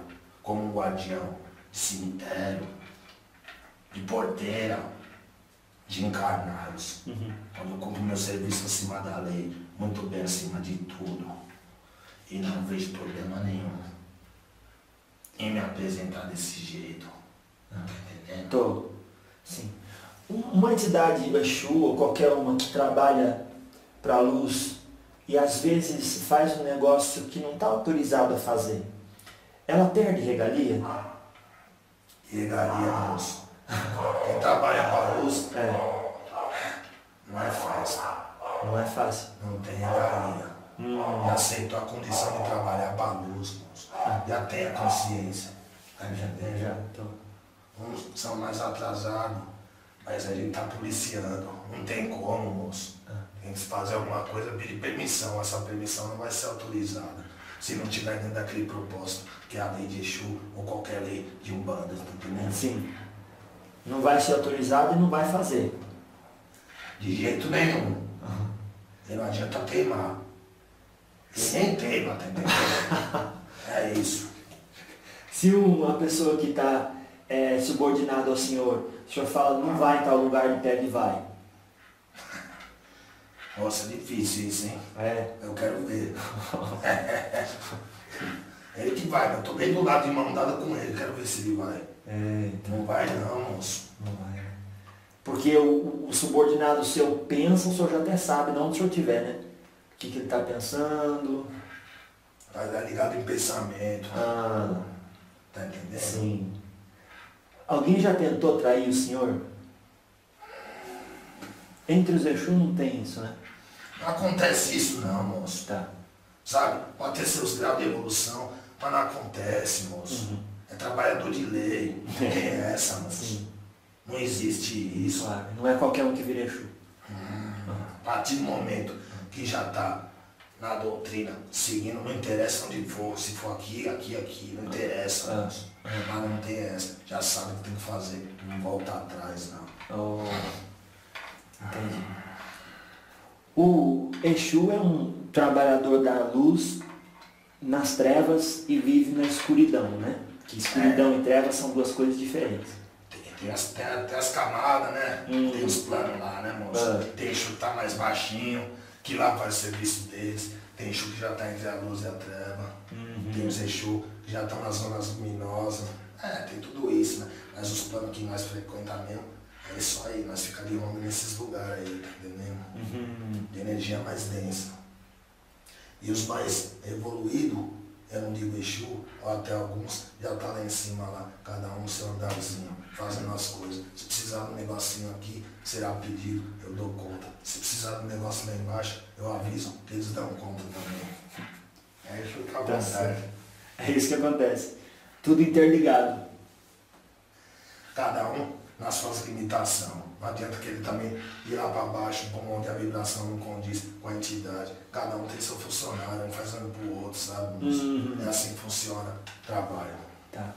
como um guardião de cemitério, de porteira, de encarnados. Quando eu cumpro meu serviço acima da lei, muito bem acima de tudo, e não vejo problema nenhum em me apresentar desse jeito. Tá entendendo? Tô. Sim. Uma entidade Exu ou qualquer uma que trabalha para a luz e às vezes faz um negócio que não está autorizado a fazer, ela perde regalia? Regalia, moço. Quem trabalha para a luz não é fácil. Não é fácil. Não tem regalia. Já aceitou a condição de trabalhar para a luz, moço. Já tem a consciência. Tá entendendo? Já. Tô. Uns são mais atrasados, mas a gente tá policiando. Não tem como, moço. Tem que fazer alguma coisa, pedir permissão. Essa permissão não vai ser autorizada se não tiver dentro daquele propósito, que é a lei de Exu ou qualquer lei de Umbanda, tá entendendo? Sim. Não vai ser autorizado e não vai fazer. De jeito nenhum. E não adianta teimar. Sem teima, tá entendendo? É isso. Se uma pessoa que está subordinada ao senhor, o senhor fala, não vai em tal lugar, ele pega e vai. Nossa, é difícil isso, hein? É. Eu quero ver. Ele que vai, eu tô bem do lado de mão dada com ele, quero ver se ele vai. Não vai não, moço. Não vai. Porque o subordinado seu pensa, o senhor já até sabe, de onde o senhor estiver, né? O que ele está pensando. Tá ligado em pensamento. Tá entendendo? Sim. Alguém já tentou trair o senhor? Entre os Exu não tem isso, né? Não acontece isso não, moço. Tá. Sabe? Pode ter seus graus de evolução, mas não acontece, moço. É trabalhador de lei. Quem é essa, moço? Sim. Não existe isso. Claro. Não é qualquer um que vira Exu. A partir do momento que já tá na doutrina, seguindo, não interessa onde for, se for aqui, não interessa, moço. Mas não tem essa. Já sabe o que tem que fazer. Não volta atrás, não. Entendi. O Exu é um trabalhador da luz nas trevas e vive na escuridão, né? Que escuridão e trevas são duas coisas diferentes. Tem as camadas, né? Tem os planos lá, né, moço? Tem Exu que tá mais baixinho, que lá faz o serviço deles. Tem Exu que já tá entre a luz e a treva. Tem os Exu que já estão nas zonas luminosas. Tem tudo isso, né? Mas os planos que nós frequentamos mesmo, é isso aí, nós ficamos nesses lugares aí, tá entendendo? De energia mais densa. E os mais evoluídos, eu não digo Exu, ou até alguns, já tá lá em cima, lá, cada um no seu andarzinho, fazendo as coisas. Se precisar de um negocinho aqui, será pedido, eu dou conta. Se precisar de um negócio lá embaixo, eu aviso, que eles dão conta também. É isso que acontece. É isso que acontece. Tudo interligado. Cada um nas suas limitações. Não adianta que ele também ir lá para baixo, onde a vibração não condiz com a entidade. Cada um tem seu funcionário, um fazendo pro outro, sabe? É assim que funciona o trabalho. Tá.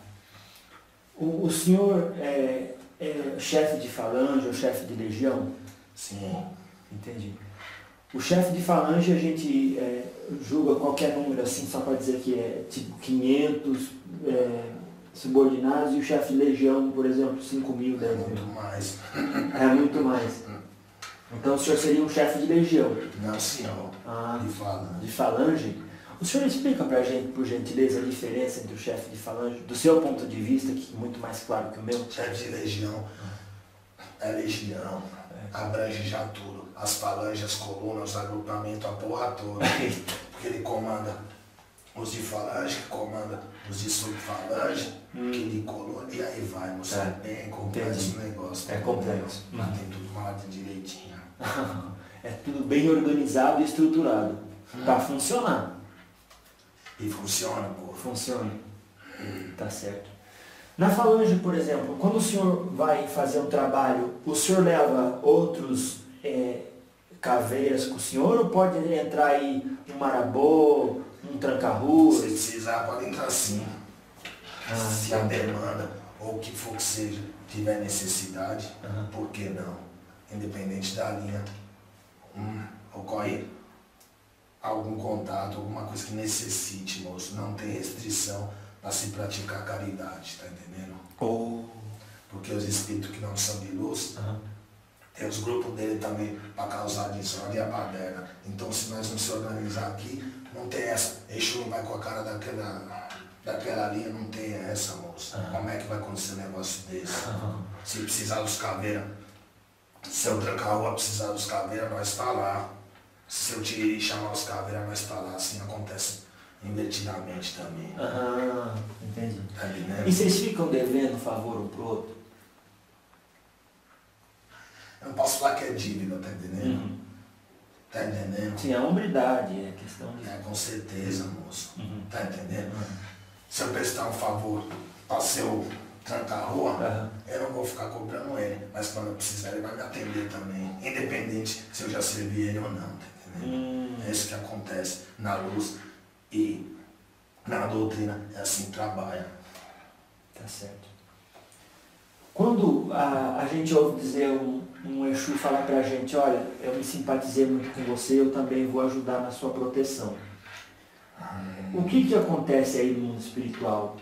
O senhor é chefe de falange ou chefe de legião? Sim. Entendi. O chefe de falange a gente julga qualquer número assim, só para dizer que é tipo 500 subordinados, e o chefe de legião, por exemplo, 5.000, 10.000. Muito mais. É muito mais. Então o senhor seria um chefe de legião. Não, senhor. De falange. De falange. O senhor explica pra gente, por gentileza, a diferença entre o chefe de falange, do seu ponto de vista, que é muito mais claro que o meu? Chefe de legião é legião, abrange já tudo. As falanges, as colunas, os agrupamentos, a porra toda. Porque ele comanda os de falange, que comanda os de subfalange, que de coluna, e aí vai, moço. É bem complexo o negócio. É complexo. Mas tem tudo malado direitinho. É tudo bem organizado e estruturado. Pra funcionar. E funciona, pô. Funciona. Tá certo. Na falange, por exemplo, quando o senhor vai fazer um trabalho, o senhor leva outros caveiras com o senhor, ou pode entrar aí um marabô, um tranca-rua? Se precisar, pode entrar sim. Se a demanda, ou o que for que seja, tiver necessidade, por que não? Independente da linha, ocorre algum contato, alguma coisa que necessite, moço. Não tem restrição para se praticar caridade, tá entendendo? Oh. Porque os espíritos que não são de luz, tem os grupos dele também para causar desordem e a baderna. Então se nós não se organizar aqui, não tem essa. Exu não vai com a cara daquela linha, não tem essa, moça. Como é que vai acontecer um negócio desse? Se precisar dos caveiras, se eu trancar a rua precisar dos caveiras, nós está lá. Se eu te chamar os caveiras, nós está lá. Assim acontece invertidamente também. Entendi. Tá entendendo? E vocês ficam devendo favor um pro outro? Eu não posso falar que é dívida, tá entendendo? Tá entendendo? Sim, a hombridade, é questão de... É, com certeza, moço. Tá entendendo? Se eu prestar um favor para seu trancar a rua, eu não vou ficar cobrando ele. Mas quando eu precisar, ele vai me atender também. Independente se eu já servi ele ou não, tá entendendo? É isso que acontece na luz e na doutrina. É assim que trabalha. Tá certo. Quando a gente ouve dizer um Exu falar pra gente, olha, eu me simpatizei muito com você, eu também vou ajudar na sua proteção. O que acontece aí no mundo espiritual?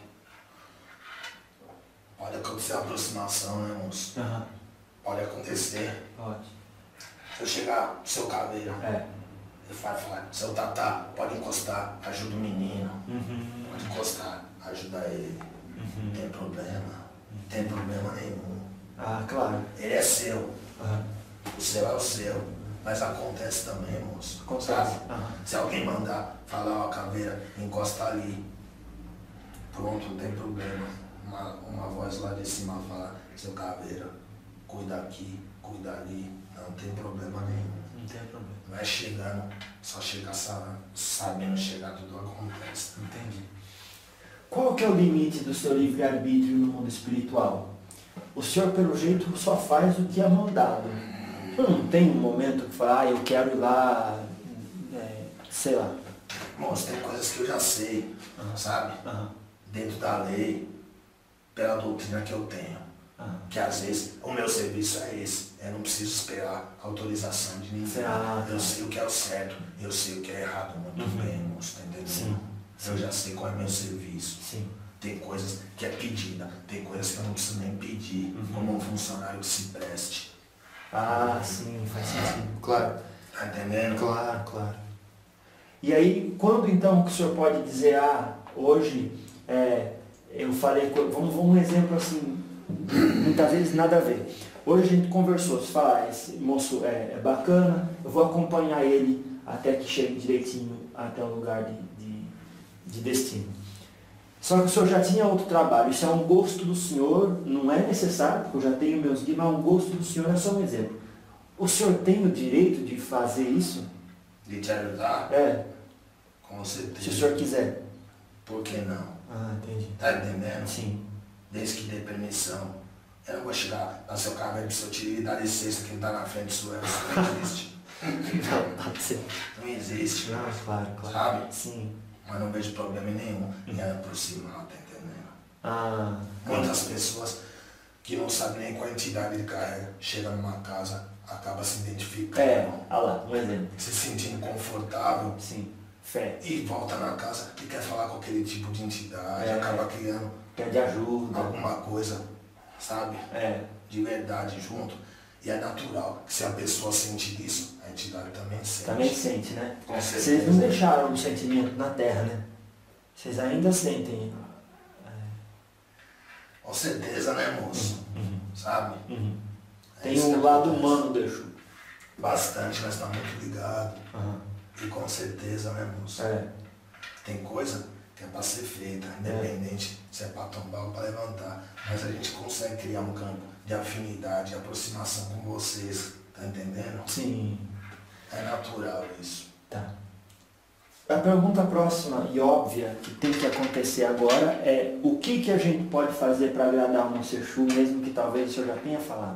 Pode acontecer aproximação, né, moço? Pode acontecer. Pode. Se eu chegar no seu caveiro, ele vai falar, seu Tatá, pode encostar, ajuda o menino. Pode encostar, ajuda ele. Não tem problema. Não tem problema nenhum. Claro. Ele é seu. O seu é o seu. Mas acontece também, moço. Acontece. Se alguém mandar falar, ó, caveira, encosta ali. Pronto, não tem problema. Uma voz lá de cima fala, seu caveira, cuida aqui, cuida ali. Não tem problema nenhum. Não tem problema. Vai chegando, só chegar sabendo chegar, tudo acontece. Entendi. Qual que é o limite do seu livre-arbítrio no mundo espiritual? O senhor, pelo jeito, só faz o que é mandado. Não tem um momento que fala, eu quero ir lá, sei lá. Moço, tem coisas que eu já sei, sabe? Dentro da lei, pela doutrina que eu tenho. Que às vezes o meu serviço é esse. Eu não preciso esperar autorização de ninguém. Eu sei o que é o certo, eu sei o que é errado muito bem, moço, tá entendendo? Sim. Eu já sei qual é o meu serviço. Sim. Tem coisas que é pedida, tem coisas que eu não preciso nem pedir, como um funcionário que se preste. Sim, faz sentido. Claro. Tá entendendo? Claro. E aí, quando então que o senhor pode dizer, hoje eu falei, vamos um exemplo assim, muitas vezes nada a ver. Hoje a gente conversou, se falar, esse moço é bacana, eu vou acompanhar ele até que chegue direitinho até o lugar de destino. Só que o senhor já tinha outro trabalho, isso é um gosto do senhor, não é necessário, porque eu já tenho meus guias, mas um gosto do senhor é só um exemplo. O senhor tem o direito de fazer isso? De te ajudar? Com certeza. Se o senhor quiser. Por que não? Entendi. Tá entendendo? Sim. Desde que dê permissão. Eu não vou chegar no seu carro e seu tio e dar licença que não tá na frente sua, isso não existe. Não, pode ser. Não existe. Claro. Sabe? Sim. Mas não vejo problema nenhum em aproximar, tá entendendo? Muitas pessoas que não sabem nem qual entidade ele carrega, chega numa casa, acaba se identificando. Olha lá, um exemplo. Se sentindo confortável. Sim. Fé. E volta na casa e quer falar com aquele tipo de entidade, acaba criando Pede ajuda. alguma coisa, sabe? De verdade junto. E é natural que se a pessoa sente isso, a entidade também sente. Também sente, né? Com certeza. Vocês não deixaram o sentimento na Terra, né? Vocês ainda sentem. Com certeza, né, moço? Sabe? Tem um lado humano do Exu. Bastante, mas tá muito ligado. E com certeza, né, moço? Tem coisa que é pra ser feita, independente se é pra tombar ou pra levantar. Mas a gente consegue criar um campo de afinidade, de aproximação com vocês, tá entendendo? Sim. É natural isso. Tá. A pergunta próxima e óbvia que tem que acontecer agora é o que a gente pode fazer para agradar o nosso Exu, mesmo que talvez o senhor já tenha falado?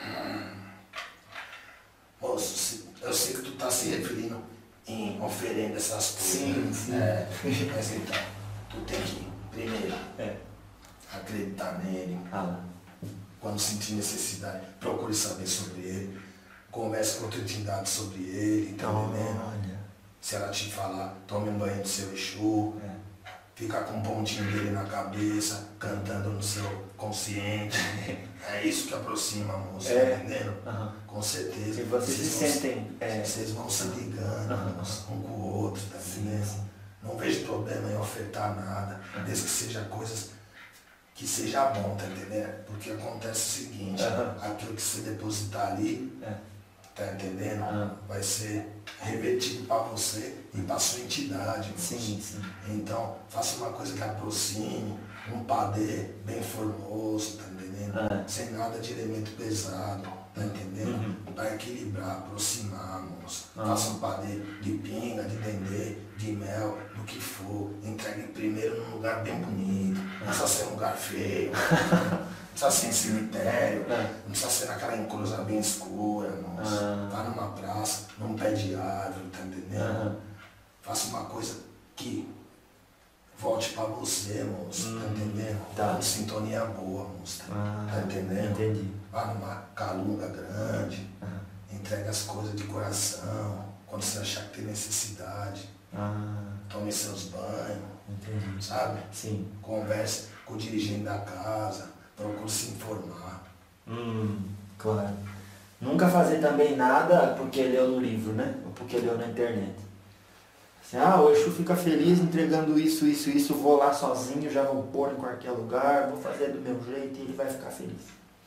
Moço, eu sei que tu tá se referindo em oferenda essas coisas. Sim. Mas então, tu tem que, primeiro, acreditar nele. Quando sentir necessidade, procure saber sobre ele. Converse com outra entidade sobre ele, tá entendendo? Se ela te falar, tome um banho do seu Exu. ficar com um pontinho dele na cabeça, cantando no seu consciente. É isso que aproxima, moço, tá entendendo? Com certeza. E vocês se sentem... Vocês vão se ligando, moço, um com o outro, tá entendendo? Não vejo problema em ofertar nada, desde que seja coisas que seja bom, tá entendendo? Porque acontece o seguinte, aquilo que você depositar ali, tá entendendo? Vai ser revertido para você e para sua entidade. Sim. Então, faça uma coisa que aproxime, um padê bem formoso, tá entendendo? Sem nada de elemento pesado, tá entendendo? Para equilibrar, aproximar, moço. Faça um padê de pinga, de dendê, de mel, do que for. Entregue primeiro num lugar bem bonito. Não precisa ser um lugar feio. Não precisa ser em cemitério, não precisa ser naquela encruza bem escura, moço. Vá numa praça, num pé de árvore, tá entendendo? Faça uma coisa que volte pra você, moço, tá entendendo? Tá. Com sintonia boa, moço, tá entendendo? Entendi. Vá numa calunga grande, entregue as coisas de coração, quando você achar que tem necessidade. Tome seus banhos, Entendi. sabe? Sim. Converse com o dirigente da casa. Procure se informar. Claro. Nunca fazer também nada porque leu no livro, né? Ou porque leu na internet. Assim, o Exu fica feliz entregando isso, vou lá sozinho, já vou pôr em qualquer lugar, vou fazer do meu jeito e ele vai ficar feliz.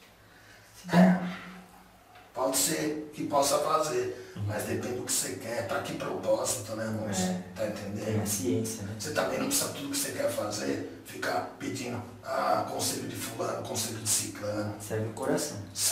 Pode ser que possa fazer, mas depende do que você quer, para que propósito, né, moço? Tá entendendo? Tem a ciência, né? Você também não precisa tudo que você quer fazer, ficar pedindo conselho de fulano, conselho de ciclano. Serve o coração.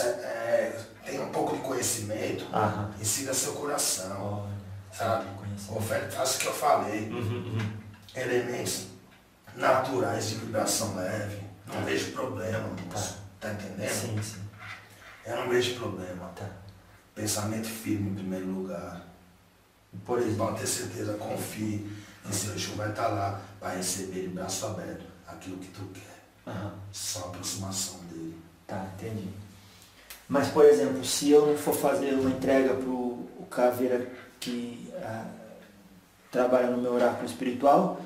Tem um pouco de conhecimento e siga seu coração, sabe? Oferta, faça o que eu falei. Elementos naturais de vibração leve. Não vejo problema, moço. Tá entendendo? Sim. Eu não vejo problema. Pensamento firme em primeiro lugar. Por exemplo. Pode ter certeza, confie que seu Exu vai estar lá para receber de braço aberto aquilo que tu quer. Só a aproximação dele. Tá, entendi. Mas, por exemplo, se eu não for fazer uma entrega pro Caveira que trabalha no meu oráculo espiritual,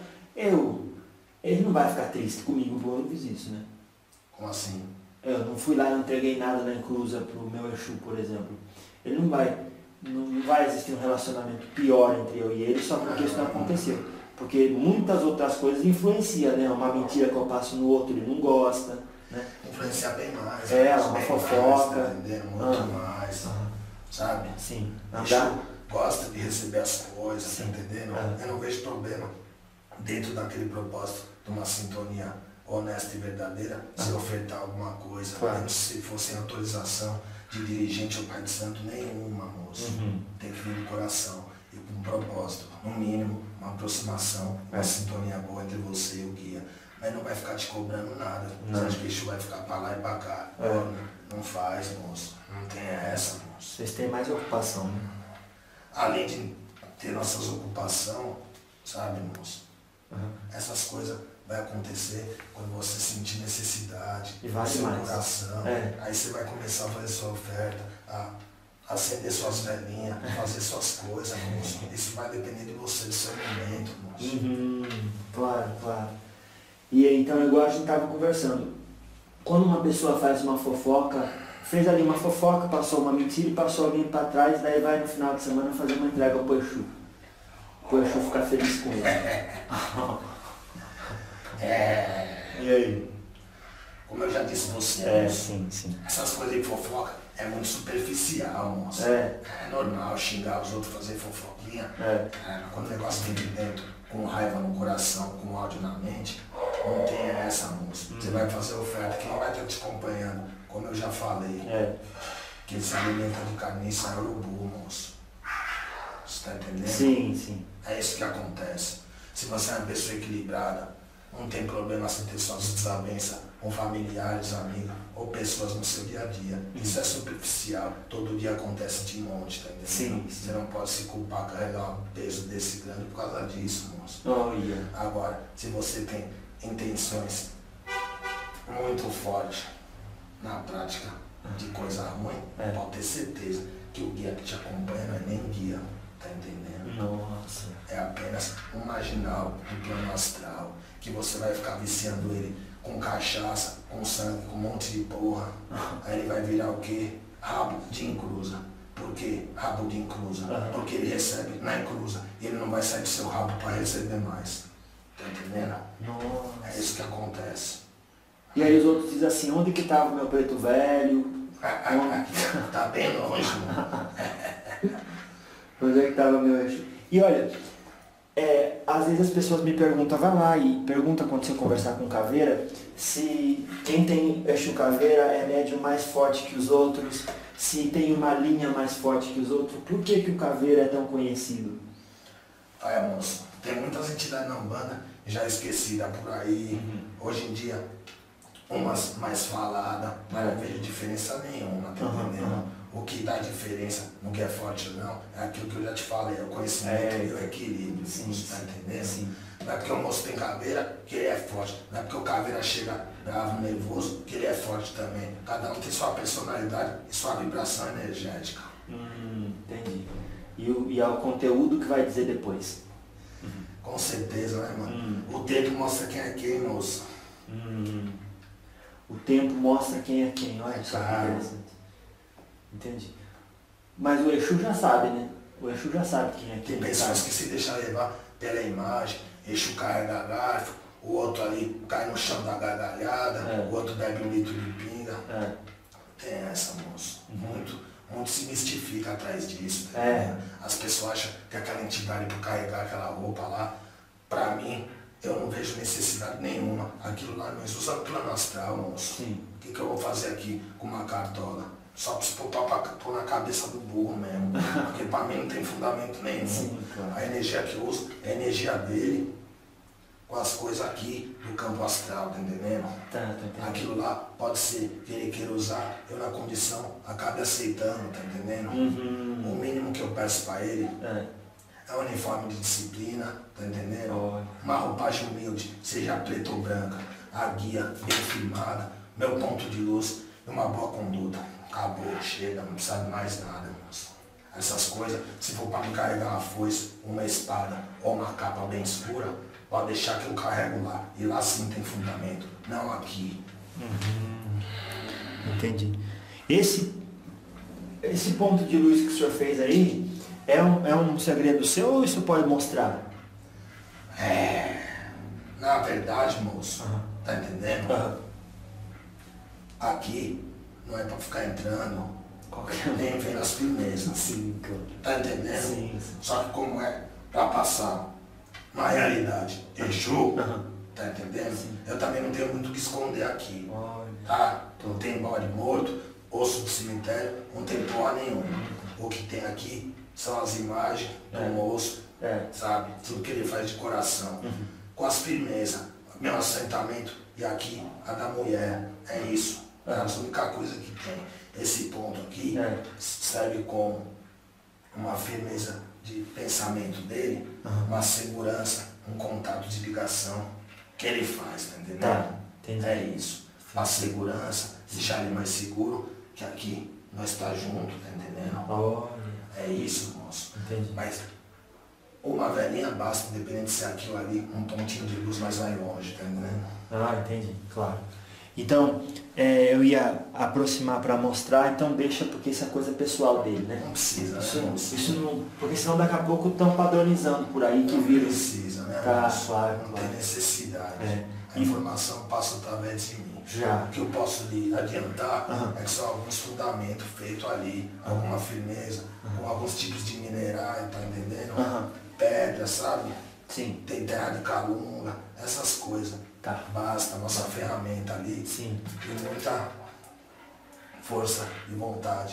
ele não vai ficar triste comigo por eu não fiz isso, né? Como assim? Eu não fui lá e não entreguei nada na encruza pro meu Exu, por exemplo. Ele não vai existir um relacionamento pior entre eu e ele só porque isso não aconteceu. Porque muitas outras coisas influenciam, né? Uma mentira que eu passo no outro, ele não gosta, né? Influenciar bem mais. Uma bem fofoca. Mais, tá entendendo? Muito mais. Sabe? Sim. Exu gosta de receber as coisas, tá entendendo? Eu não vejo problema dentro daquele propósito de uma sintonia honesta e verdadeira, se ofertar alguma coisa, mesmo se for sem autorização de dirigente ou pai de santo, nenhuma, moço. Tem que vir do coração e com um propósito, no mínimo, uma aproximação, uma sintonia boa entre você e o guia. Mas não vai ficar te cobrando nada. Você acha que isso vai ficar pra lá e pra cá? Não faz, moço. Não tem essa, moço. Vocês têm mais ocupação, né? Além de ter nossas ocupações, sabe, moço? Essas coisas vai acontecer quando você sentir necessidade, no seu coração. Aí você vai começar a fazer sua oferta, a acender suas velhinhas, fazer suas coisas, moço. Isso vai depender de você, do seu momento, moço. Claro. E aí, então, igual a gente estava conversando, quando uma pessoa faz uma fofoca, fez ali uma fofoca, passou uma mentira e passou alguém para trás, daí vai no final de semana fazer uma entrega pro Exu. Pro Exu ficar feliz com ele. E aí? Como eu já disse você, sim. essas coisas de fofoca é muito superficial, moço. É normal xingar os outros, fazer fofoquinha. Quando o negócio vem de dentro, com raiva no coração, com ódio na mente, não tem essa, moço. Você vai fazer oferta, quem vai estar te acompanhando, como eu já falei, que ele se alimenta de carniça é urubu, moço. Você tá entendendo? Sim. É isso que acontece. Se você é uma pessoa equilibrada, não tem problema se ter suas desavenças com familiares, amigos ou pessoas no seu dia a dia. Isso é superficial, todo dia acontece de monte, tá entendendo? Você não pode se culpar, carregar um peso desse grande por causa disso, moço. Agora, se você tem intenções muito fortes na prática de coisa ruim, pode ter certeza que o guia que te acompanha não é nem guia, tá entendendo? Nossa. É apenas um marginal do plano astral, que você vai ficar viciando ele com cachaça, com sangue, com um monte de porra. Aí ele vai virar o quê? Rabo de encruza. Por quê? Rabo de encruza. Porque ele recebe na encruza e ele não vai sair do seu rabo para receber mais. Tá entendendo? Nossa. É isso que acontece. E aí os outros dizem assim, onde que estava o meu preto velho? Tá bem longe, mano. Onde é que estava o meu Exu? E olha, às vezes as pessoas me perguntam, vai lá e pergunta quando você conversar com caveira, se quem tem Exu caveira é médium mais forte que os outros, se tem uma linha mais forte que os outros, por que que o caveira é tão conhecido? Olha, moço, tem muitas entidades na Umbanda já esquecidas por aí. Hoje em dia, umas mais faladas, mas não vejo diferença nenhuma, tá entendendo? O que dá diferença no que é forte ou não, é aquilo que eu já te falei, é o conhecimento e o equilíbrio, você tá entendendo? Sim. Não é porque o moço tem caveira que ele é forte, não é porque o caveira chega bravo, nervoso, que ele é forte também. Cada um tem sua personalidade e sua vibração energética. Entendi. E é o conteúdo que vai dizer depois? Com certeza, né, mano? O tempo mostra quem é quem, moço. O tempo mostra quem é quem, olha só que interessante. Entendi. Mas o Exu já sabe, né? O Exu já sabe quem é quem. Tem pessoas que se deixam levar pela imagem, Exu carrega garfo, o outro ali cai no chão da gargalhada, o outro bebe um litro de pinga. Tem essa, moço. Muito se mistifica atrás disso. Tá? As pessoas acham que aquela entidade por carregar aquela roupa lá, pra mim, eu não vejo necessidade nenhuma. Aquilo lá nós usa plano astral, moço. Sim. O que eu vou fazer aqui com uma cartola? Só preciso pôr na cabeça do burro mesmo. Porque pra mim não tem fundamento nenhum. Sim, claro. A energia que eu uso é a energia dele com as coisas aqui do campo astral, tá entendendo? Tá entendendo. Aquilo lá pode ser que ele queira usar, eu na condição acabe aceitando, tá entendendo? O mínimo que eu peço pra ele é um uniforme de disciplina, tá entendendo? Uma roupagem humilde, seja preta ou branca, a guia bem firmada, meu ponto de luz e uma boa conduta. Acabou, chega, não precisa de mais nada, moço. Essas coisas, se for para me carregar uma foice, uma espada ou uma capa bem escura, pode deixar que eu carrego lá. E lá sim tem fundamento, não aqui. Entendi. Esse ponto de luz que o senhor fez aí, é um segredo seu ou isso pode mostrar? Na verdade, moço, tá entendendo? Aqui não é pra ficar entrando, nem vendo as firmezas. Sim, Tá entendendo? Sim. Só que como é pra passar uma realidade Exu, tá entendendo? Eu também não tenho muito o que esconder aqui. Tá? Não tem bode morto, osso do cemitério, não tem porra nenhuma. O que tem aqui são as imagens do moço, sabe? Tudo que ele faz de coração. Com as firmezas, meu assentamento e aqui a da mulher. É isso. É a única coisa que tem. Esse ponto aqui serve como uma firmeza de pensamento dele, uma segurança, um contato de ligação que ele faz, tá entendendo? É isso. A segurança, deixar ele mais seguro, que aqui nós tá junto, tá entendendo? É isso, moço. Entendi. Mas uma velhinha basta, independente se é aqui ou ali, um pontinho de luz, mas vai longe, tá entendendo? Entendi, claro. Então, eu ia aproximar para mostrar, então deixa, porque isso é coisa pessoal dele, né? Não precisa, né? Isso não, porque senão daqui a pouco estão padronizando por aí que vira. Precisa, né? Claro. Não tem necessidade. A informação passa através de mim. Já. O que eu posso lhe adiantar é que são alguns fundamentos feitos ali, alguma firmeza, com alguns tipos de minerais, tá entendendo? Pedra, sabe? Sim. Tem terra de calunga, essas coisas. Tá. Basta a nossa ferramenta ali. Sim. E muita força e vontade.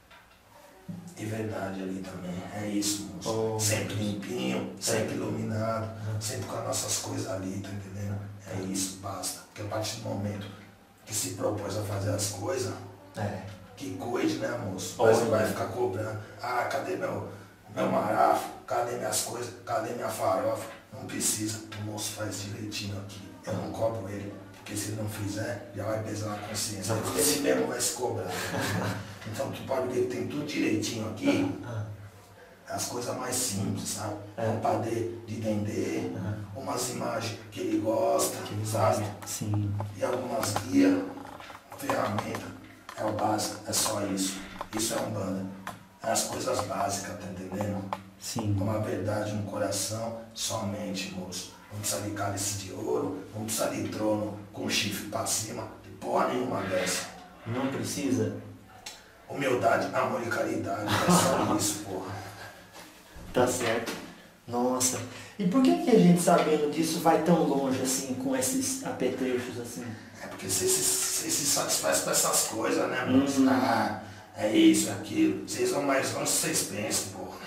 E verdade ali também. É isso, moço. Sempre limpinho, sempre iluminado, sempre com as nossas coisas ali, tá entendendo? É isso, basta. Porque a partir do momento que se propôs a fazer as coisas, que cuide, né, moço? Mas não vai ficar cobrando. Cadê meu marafo? Cadê minhas coisas? Cadê minha farofa? Não precisa. O moço faz direitinho aqui. Eu não cobro ele, porque se ele não fizer, já vai pesar na consciência. Ele mesmo vai se cobrar. Então tu pode ver que tem tudo direitinho aqui. É as coisas mais simples, sabe? Um padê de dendê, umas imagens que ele gosta, sabe? Sim. E algumas guias, ferramenta. É o básico, é só isso. Isso é Umbanda. É as coisas básicas, tá entendendo? Sim. Uma verdade no coração, somente, moço. Não precisa de cálice de ouro, não precisa de trono com chifre pra cima, de porra nenhuma dessa. Não precisa? Humildade, amor e caridade, é só isso, porra. Tá certo. Nossa. E por que a gente, sabendo disso, vai tão longe assim, com esses apetrechos assim? É porque você se satisfaz com essas coisas, né, moço? Ah, é isso, é aquilo. Vocês vão mais longe que vocês pensam, porra.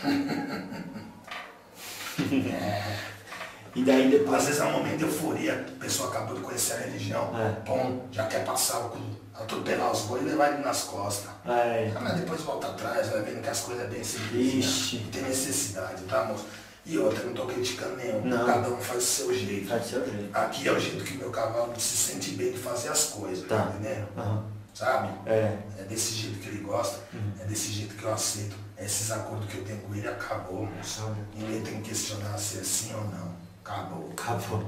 E daí depois... Às vezes é um momento de euforia, a pessoa acabou de conhecer a religião, bom, já quer passar o cu, atropelar os bois e levar ele nas costas. Mas depois volta atrás, vai vendo que as coisas é bem simples. Não tem necessidade, tá, moço? E outra, eu não tô criticando nenhum, cada um faz o seu jeito. Faz o seu jeito. Aqui é o jeito que meu cavalo se sente bem de fazer as coisas, tá entendendo? Sabe? É desse jeito que ele gosta, é desse jeito que eu aceito. Esses acordos que eu tenho com ele acabou, moço. Ninguém tem que questionar se é sim ou não. Acabou. Acabou.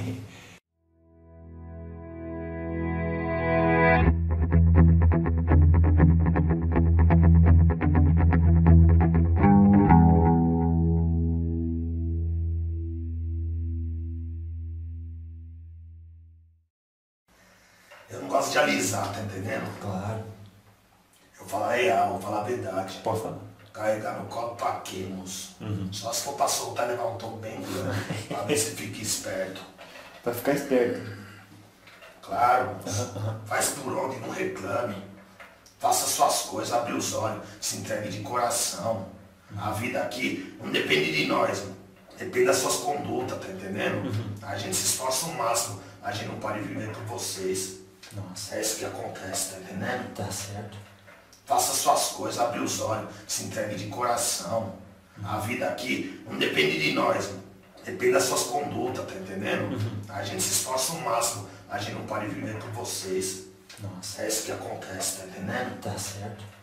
Eu não gosto de alisar, tá entendendo? Claro. Eu falo a real, eu falo a verdade. Pode falar. Carregar no colo pra quê, moço? Só se for pra soltar e levar um tom bem grande, pra ver se fica esperto. Pra ficar esperto. Claro, faz por onde, não reclame. Faça suas coisas, abre os olhos, se entregue de coração. A vida aqui não depende de nós, depende das suas condutas, tá entendendo? A gente se esforça o máximo, a gente não pode viver por vocês. Nossa. É isso que acontece, tá entendendo? Tá certo. Faça suas coisas, abre os olhos, se entregue de coração. A vida aqui não depende de nós, depende das suas condutas, tá entendendo? A gente se esforça o máximo, a gente não pode viver por vocês. Nossa. É isso que acontece, tá entendendo? Tá certo.